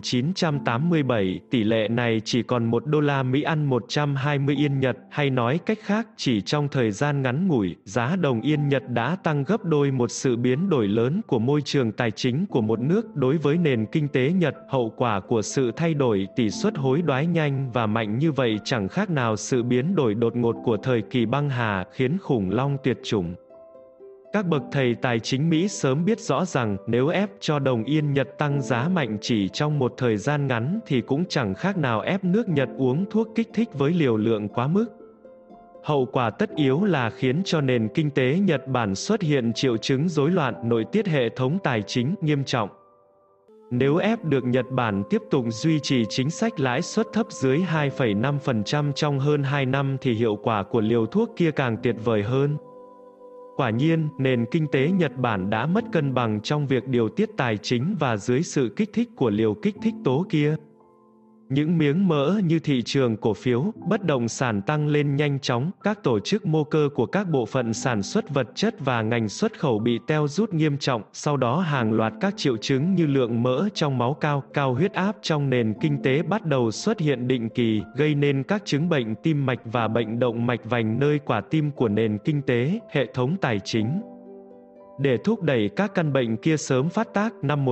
1987, tỷ lệ này chỉ còn 1 đô la Mỹ ăn 120 Yên Nhật, hay nói cách khác, chỉ trong thời gian ngắn ngủi, giá đồng Yên Nhật đã tăng gấp đôi, một sự biến đổi lớn của môi trường tài chính của một nước đối với nền kinh tế Nhật. Hậu quả của sự thay đổi tỷ suất hối đoái nhanh và mạnh như vậy chẳng khác nào sự biến đổi đột ngột của thời kỳ băng hà, khiến khủng long tuyệt chủng. Các bậc thầy tài chính Mỹ sớm biết rõ rằng nếu ép cho đồng Yên Nhật tăng giá mạnh chỉ trong một thời gian ngắn thì cũng chẳng khác nào ép nước Nhật uống thuốc kích thích với liều lượng quá mức. Hậu quả tất yếu là khiến cho nền kinh tế Nhật Bản xuất hiện triệu chứng rối loạn nội tiết hệ thống tài chính nghiêm trọng. Nếu ép được Nhật Bản tiếp tục duy trì chính sách lãi suất thấp dưới 2,5% trong hơn 2 năm thì hiệu quả của liều thuốc kia càng tuyệt vời hơn. Quả nhiên, nền kinh tế Nhật Bản đã mất cân bằng trong việc điều tiết tài chính và dưới sự kích thích của liều kích thích tố kia. Những miếng mỡ như thị trường cổ phiếu, bất động sản tăng lên nhanh chóng, các tổ chức mô cơ của các bộ phận sản xuất vật chất và ngành xuất khẩu bị teo rút nghiêm trọng, sau đó hàng loạt các triệu chứng như lượng mỡ trong máu cao, cao huyết áp trong nền kinh tế bắt đầu xuất hiện định kỳ, gây nên các chứng bệnh tim mạch và bệnh động mạch vành nơi quả tim của nền kinh tế, hệ thống tài chính. Để thúc đẩy các căn bệnh kia sớm phát tác, năm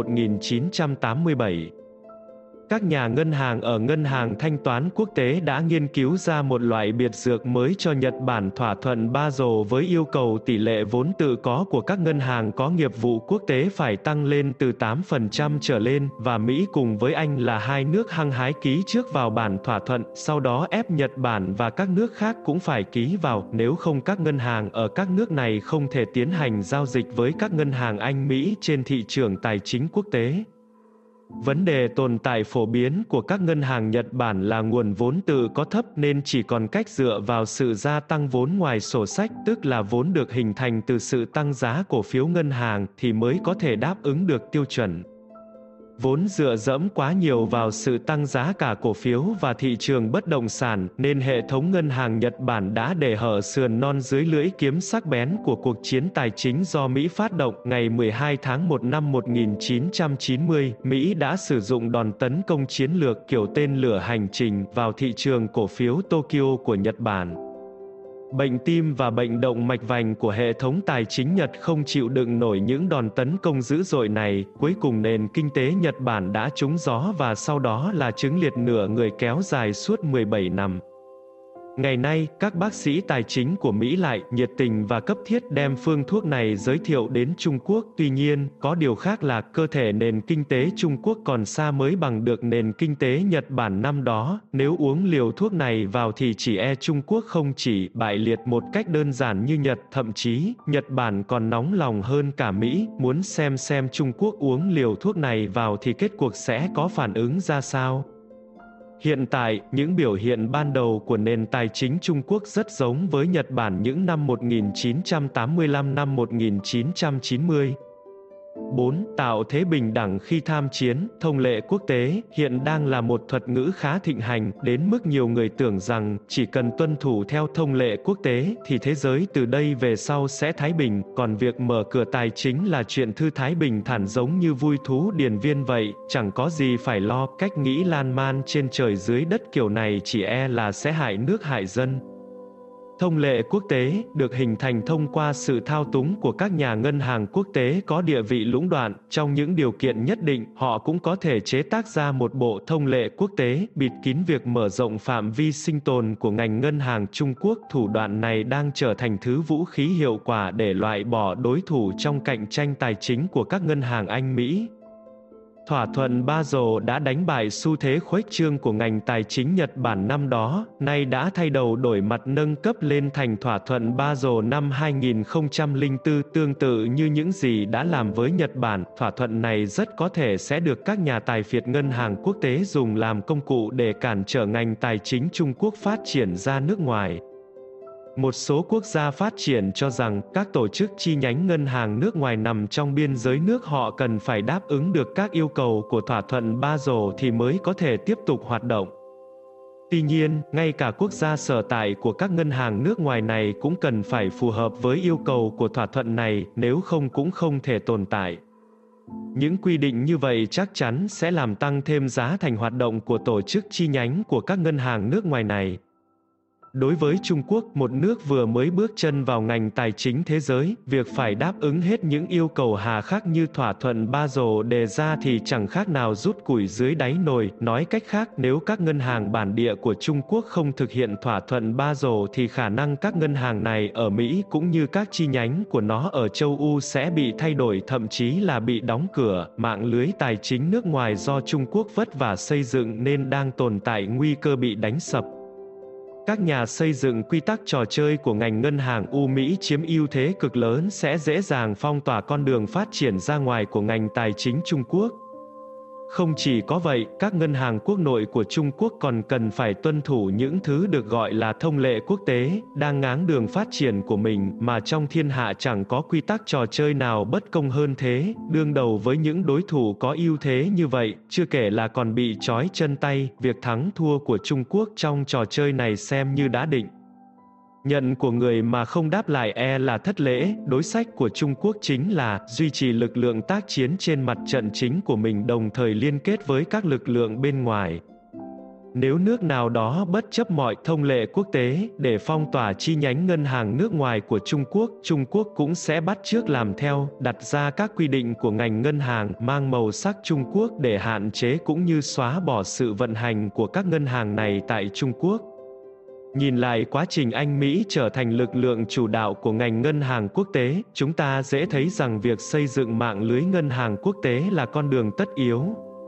1987, các nhà ngân hàng ở Ngân hàng Thanh toán Quốc tế đã nghiên cứu ra một loại biệt dược mới cho Nhật Bản. Thỏa thuận Basel với yêu cầu tỷ lệ vốn tự có của các ngân hàng có nghiệp vụ quốc tế phải tăng lên từ 8% trở lên, và Mỹ cùng với Anh là hai nước hăng hái ký trước vào bản thỏa thuận, sau đó ép Nhật Bản và các nước khác cũng phải ký vào, nếu không các ngân hàng ở các nước này không thể tiến hành giao dịch với các ngân hàng Anh Mỹ trên thị trường tài chính quốc tế. Vấn đề tồn tại phổ biến của các ngân hàng Nhật Bản là nguồn vốn tự có thấp nên chỉ còn cách dựa vào sự gia tăng vốn ngoài sổ sách, tức là vốn được hình thành từ sự tăng giá cổ phiếu ngân hàng, thì mới có thể đáp ứng được tiêu chuẩn. Vốn dựa dẫm quá nhiều vào sự tăng giá cả cổ phiếu và thị trường bất động sản, nên hệ thống ngân hàng Nhật Bản đã để hở sườn non dưới lưỡi kiếm sắc bén của cuộc chiến tài chính do Mỹ phát động. Ngày 12 tháng 1 năm 1990, Mỹ đã sử dụng đòn tấn công chiến lược kiểu tên lửa hành trình vào thị trường cổ phiếu Tokyo của Nhật Bản. Bệnh tim và bệnh động mạch vành của hệ thống tài chính Nhật không chịu đựng nổi những đòn tấn công dữ dội này, cuối cùng nền kinh tế Nhật Bản đã trúng gió và sau đó là chứng liệt nửa người kéo dài suốt 17 năm. Ngày nay, các bác sĩ tài chính của Mỹ lại nhiệt tình và cấp thiết đem phương thuốc này giới thiệu đến Trung Quốc. Tuy nhiên, có điều khác là cơ thể nền kinh tế Trung Quốc còn xa mới bằng được nền kinh tế Nhật Bản năm đó. Nếu uống liều thuốc này vào thì chỉ e Trung Quốc không chỉ bại liệt một cách đơn giản như Nhật, thậm chí, Nhật Bản còn nóng lòng hơn cả Mỹ, muốn xem Trung Quốc uống liều thuốc này vào thì kết cuộc sẽ có phản ứng ra sao. Hiện tại, những biểu hiện ban đầu của nền tài chính Trung Quốc rất giống với Nhật Bản những năm 1985 năm 1990. 4. Tạo thế bình đẳng khi tham chiến. Thông lệ quốc tế hiện đang là một thuật ngữ khá thịnh hành, đến mức nhiều người tưởng rằng chỉ cần tuân thủ theo thông lệ quốc tế thì thế giới từ đây về sau sẽ thái bình, còn việc mở cửa tài chính là chuyện thư thái bình thản giống như vui thú điền viên vậy, chẳng có gì phải lo. Cách nghĩ lan man trên trời dưới đất kiểu này chỉ e là sẽ hại nước hại dân. Thông lệ quốc tế được hình thành thông qua sự thao túng của các nhà ngân hàng quốc tế có địa vị lũng đoạn. Trong những điều kiện nhất định, họ cũng có thể chế tác ra một bộ thông lệ quốc tế, bịt kín việc mở rộng phạm vi sinh tồn của ngành ngân hàng Trung Quốc. Thủ đoạn này đang trở thành thứ vũ khí hiệu quả để loại bỏ đối thủ trong cạnh tranh tài chính của các ngân hàng Anh Mỹ. Thỏa thuận Basel đã đánh bại xu thế khuếch trương của ngành tài chính Nhật Bản năm đó, nay đã thay đầu đổi mặt nâng cấp lên thành thỏa thuận Basel năm 2004. Tương tự như những gì đã làm với Nhật Bản, thỏa thuận này rất có thể sẽ được các nhà tài phiệt ngân hàng quốc tế dùng làm công cụ để cản trở ngành tài chính Trung Quốc phát triển ra nước ngoài. Một số quốc gia phát triển cho rằng các tổ chức chi nhánh ngân hàng nước ngoài nằm trong biên giới nước họ cần phải đáp ứng được các yêu cầu của thỏa thuận Basel thì mới có thể tiếp tục hoạt động. Tuy nhiên, ngay cả quốc gia sở tại của các ngân hàng nước ngoài này cũng cần phải phù hợp với yêu cầu của thỏa thuận này, nếu không cũng không thể tồn tại. Những quy định như vậy chắc chắn sẽ làm tăng thêm giá thành hoạt động của tổ chức chi nhánh của các ngân hàng nước ngoài này. Đối với Trung Quốc, một nước vừa mới bước chân vào ngành tài chính thế giới, việc phải đáp ứng hết những yêu cầu hà khắc như thỏa thuận Basel đề ra thì chẳng khác nào rút củi dưới đáy nồi. Nói cách khác, nếu các ngân hàng bản địa của Trung Quốc không thực hiện thỏa thuận Basel thì khả năng các ngân hàng này ở Mỹ cũng như các chi nhánh của nó ở châu Âu sẽ bị thay đổi, thậm chí là bị đóng cửa. Mạng lưới tài chính nước ngoài do Trung Quốc vất vả xây dựng nên đang tồn tại nguy cơ bị đánh sập. Các nhà xây dựng quy tắc trò chơi của ngành ngân hàng Mỹ chiếm ưu thế cực lớn sẽ dễ dàng phong tỏa con đường phát triển ra ngoài của ngành tài chính Trung Quốc. Không chỉ có vậy, các ngân hàng quốc nội của Trung Quốc còn cần phải tuân thủ những thứ được gọi là thông lệ quốc tế, đang ngáng đường phát triển của mình, mà trong thiên hạ chẳng có quy tắc trò chơi nào bất công hơn thế. Đương đầu với những đối thủ có ưu thế như vậy, chưa kể là còn bị trói chân tay, việc thắng thua của Trung Quốc trong trò chơi này xem như đã định. Nhận của người mà không đáp lại là thất lễ. Đối sách của Trung Quốc chính là duy trì lực lượng tác chiến trên mặt trận chính của mình, đồng thời liên kết với các lực lượng bên ngoài. Nếu nước nào đó bất chấp mọi thông lệ quốc tế để phong tỏa chi nhánh ngân hàng nước ngoài của Trung Quốc cũng sẽ bắt chước làm theo, đặt ra các quy định của ngành ngân hàng mang màu sắc Trung Quốc để hạn chế cũng như xóa bỏ sự vận hành của các ngân hàng này tại Trung Quốc. Nhìn lại quá trình Anh Mỹ trở thành lực lượng chủ đạo của ngành ngân hàng quốc tế, chúng ta dễ thấy rằng việc xây dựng mạng lưới ngân hàng quốc tế là con đường tất yếu.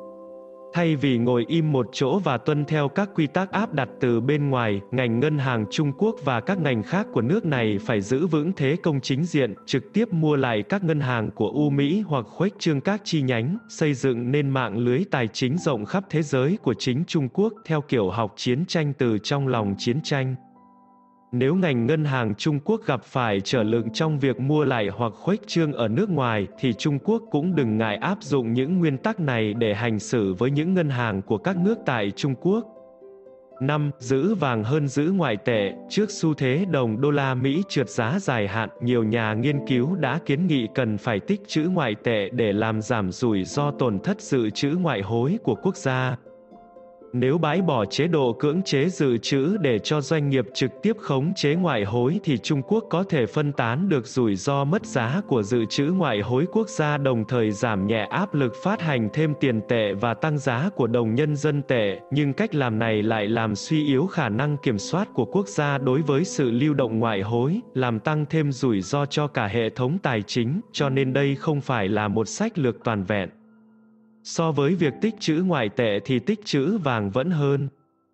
Thay vì ngồi im một chỗ và tuân theo các quy tắc áp đặt từ bên ngoài, ngành ngân hàng Trung Quốc và các ngành khác của nước này phải giữ vững thế công chính diện, trực tiếp mua lại các ngân hàng của Mỹ hoặc khuếch trương các chi nhánh, xây dựng nên mạng lưới tài chính rộng khắp thế giới của chính Trung Quốc theo kiểu học chiến tranh từ trong lòng chiến tranh. Nếu ngành ngân hàng Trung Quốc gặp phải trở lực trong việc mua lại hoặc khuếch trương ở nước ngoài, thì Trung Quốc cũng đừng ngại áp dụng những nguyên tắc này để hành xử với những ngân hàng của các nước tại Trung Quốc. 5. Giữ vàng hơn giữ ngoại tệ. Trước xu thế đồng đô la Mỹ trượt giá dài hạn, nhiều nhà nghiên cứu đã kiến nghị cần phải tích trữ ngoại tệ để làm giảm rủi ro tổn thất dự trữ ngoại hối của quốc gia. Nếu bãi bỏ chế độ cưỡng chế dự trữ để cho doanh nghiệp trực tiếp khống chế ngoại hối thì Trung Quốc có thể phân tán được rủi ro mất giá của dự trữ ngoại hối quốc gia, đồng thời giảm nhẹ áp lực phát hành thêm tiền tệ và tăng giá của đồng nhân dân tệ, nhưng cách làm này lại làm suy yếu khả năng kiểm soát của quốc gia đối với sự lưu động ngoại hối, làm tăng thêm rủi ro cho cả hệ thống tài chính, cho nên đây không phải là một sách lược toàn vẹn. So với việc tích trữ ngoại tệ thì tích trữ vàng vẫn hơn.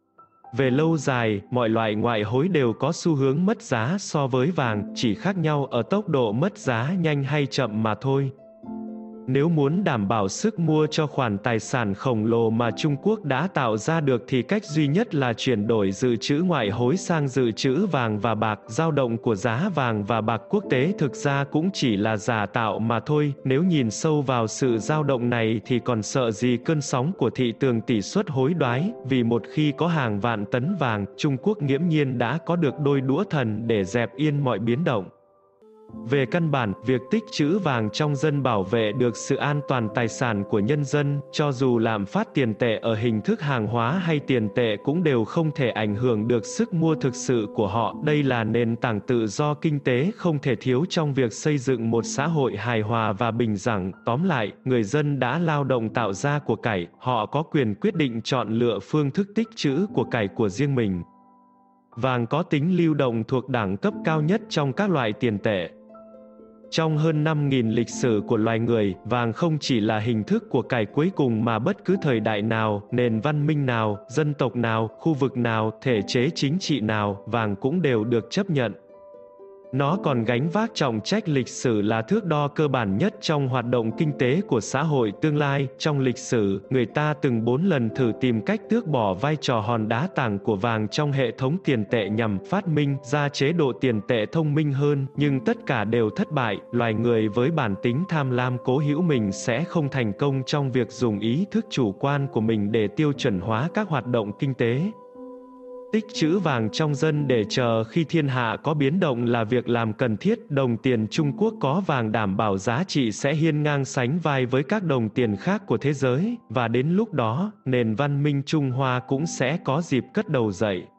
Về lâu dài, mọi loại ngoại hối đều có xu hướng mất giá so với vàng, chỉ khác nhau ở tốc độ mất giá nhanh hay chậm mà thôi. Nếu muốn đảm bảo sức mua cho khoản tài sản khổng lồ mà Trung Quốc đã tạo ra được thì cách duy nhất là chuyển đổi dự trữ ngoại hối sang dự trữ vàng và bạc. Dao động của giá vàng và bạc quốc tế thực ra cũng chỉ là giả tạo mà thôi. Nếu nhìn sâu vào sự dao động này thì còn sợ gì cơn sóng của thị trường tỷ suất hối đoái, vì một khi có hàng vạn tấn vàng, Trung Quốc nghiễm nhiên đã có được đôi đũa thần để dẹp yên mọi biến động. Về căn bản, việc tích trữ vàng trong dân bảo vệ được sự an toàn tài sản của nhân dân, cho dù lạm phát tiền tệ ở hình thức hàng hóa hay tiền tệ cũng đều không thể ảnh hưởng được sức mua thực sự của họ. Đây là nền tảng tự do kinh tế không thể thiếu trong việc xây dựng một xã hội hài hòa và bình đẳng. Tóm lại, người dân đã lao động tạo ra của cải, họ có quyền quyết định chọn lựa phương thức tích trữ của cải của riêng mình. Vàng có tính lưu động thuộc đẳng cấp cao nhất trong các loại tiền tệ. Trong hơn 5.000 lịch sử của loài người, vàng không chỉ là hình thức của cải cuối cùng mà bất cứ thời đại nào, nền văn minh nào, dân tộc nào, khu vực nào, thể chế chính trị nào, vàng cũng đều được chấp nhận. Nó còn gánh vác trọng trách lịch sử là thước đo cơ bản nhất trong hoạt động kinh tế của xã hội tương lai. Trong lịch sử, người ta từng 4 lần thử tìm cách tước bỏ vai trò hòn đá tảng của vàng trong hệ thống tiền tệ nhằm phát minh ra chế độ tiền tệ thông minh hơn, nhưng tất cả đều thất bại. Loài người với bản tính tham lam cố hữu mình sẽ không thành công trong việc dùng ý thức chủ quan của mình để tiêu chuẩn hóa các hoạt động kinh tế. Tích trữ vàng trong dân để chờ khi thiên hạ có biến động là việc làm cần thiết. Đồng tiền Trung Quốc có vàng đảm bảo giá trị sẽ hiên ngang sánh vai với các đồng tiền khác của thế giới, và đến lúc đó, nền văn minh Trung Hoa cũng sẽ có dịp cất đầu dậy.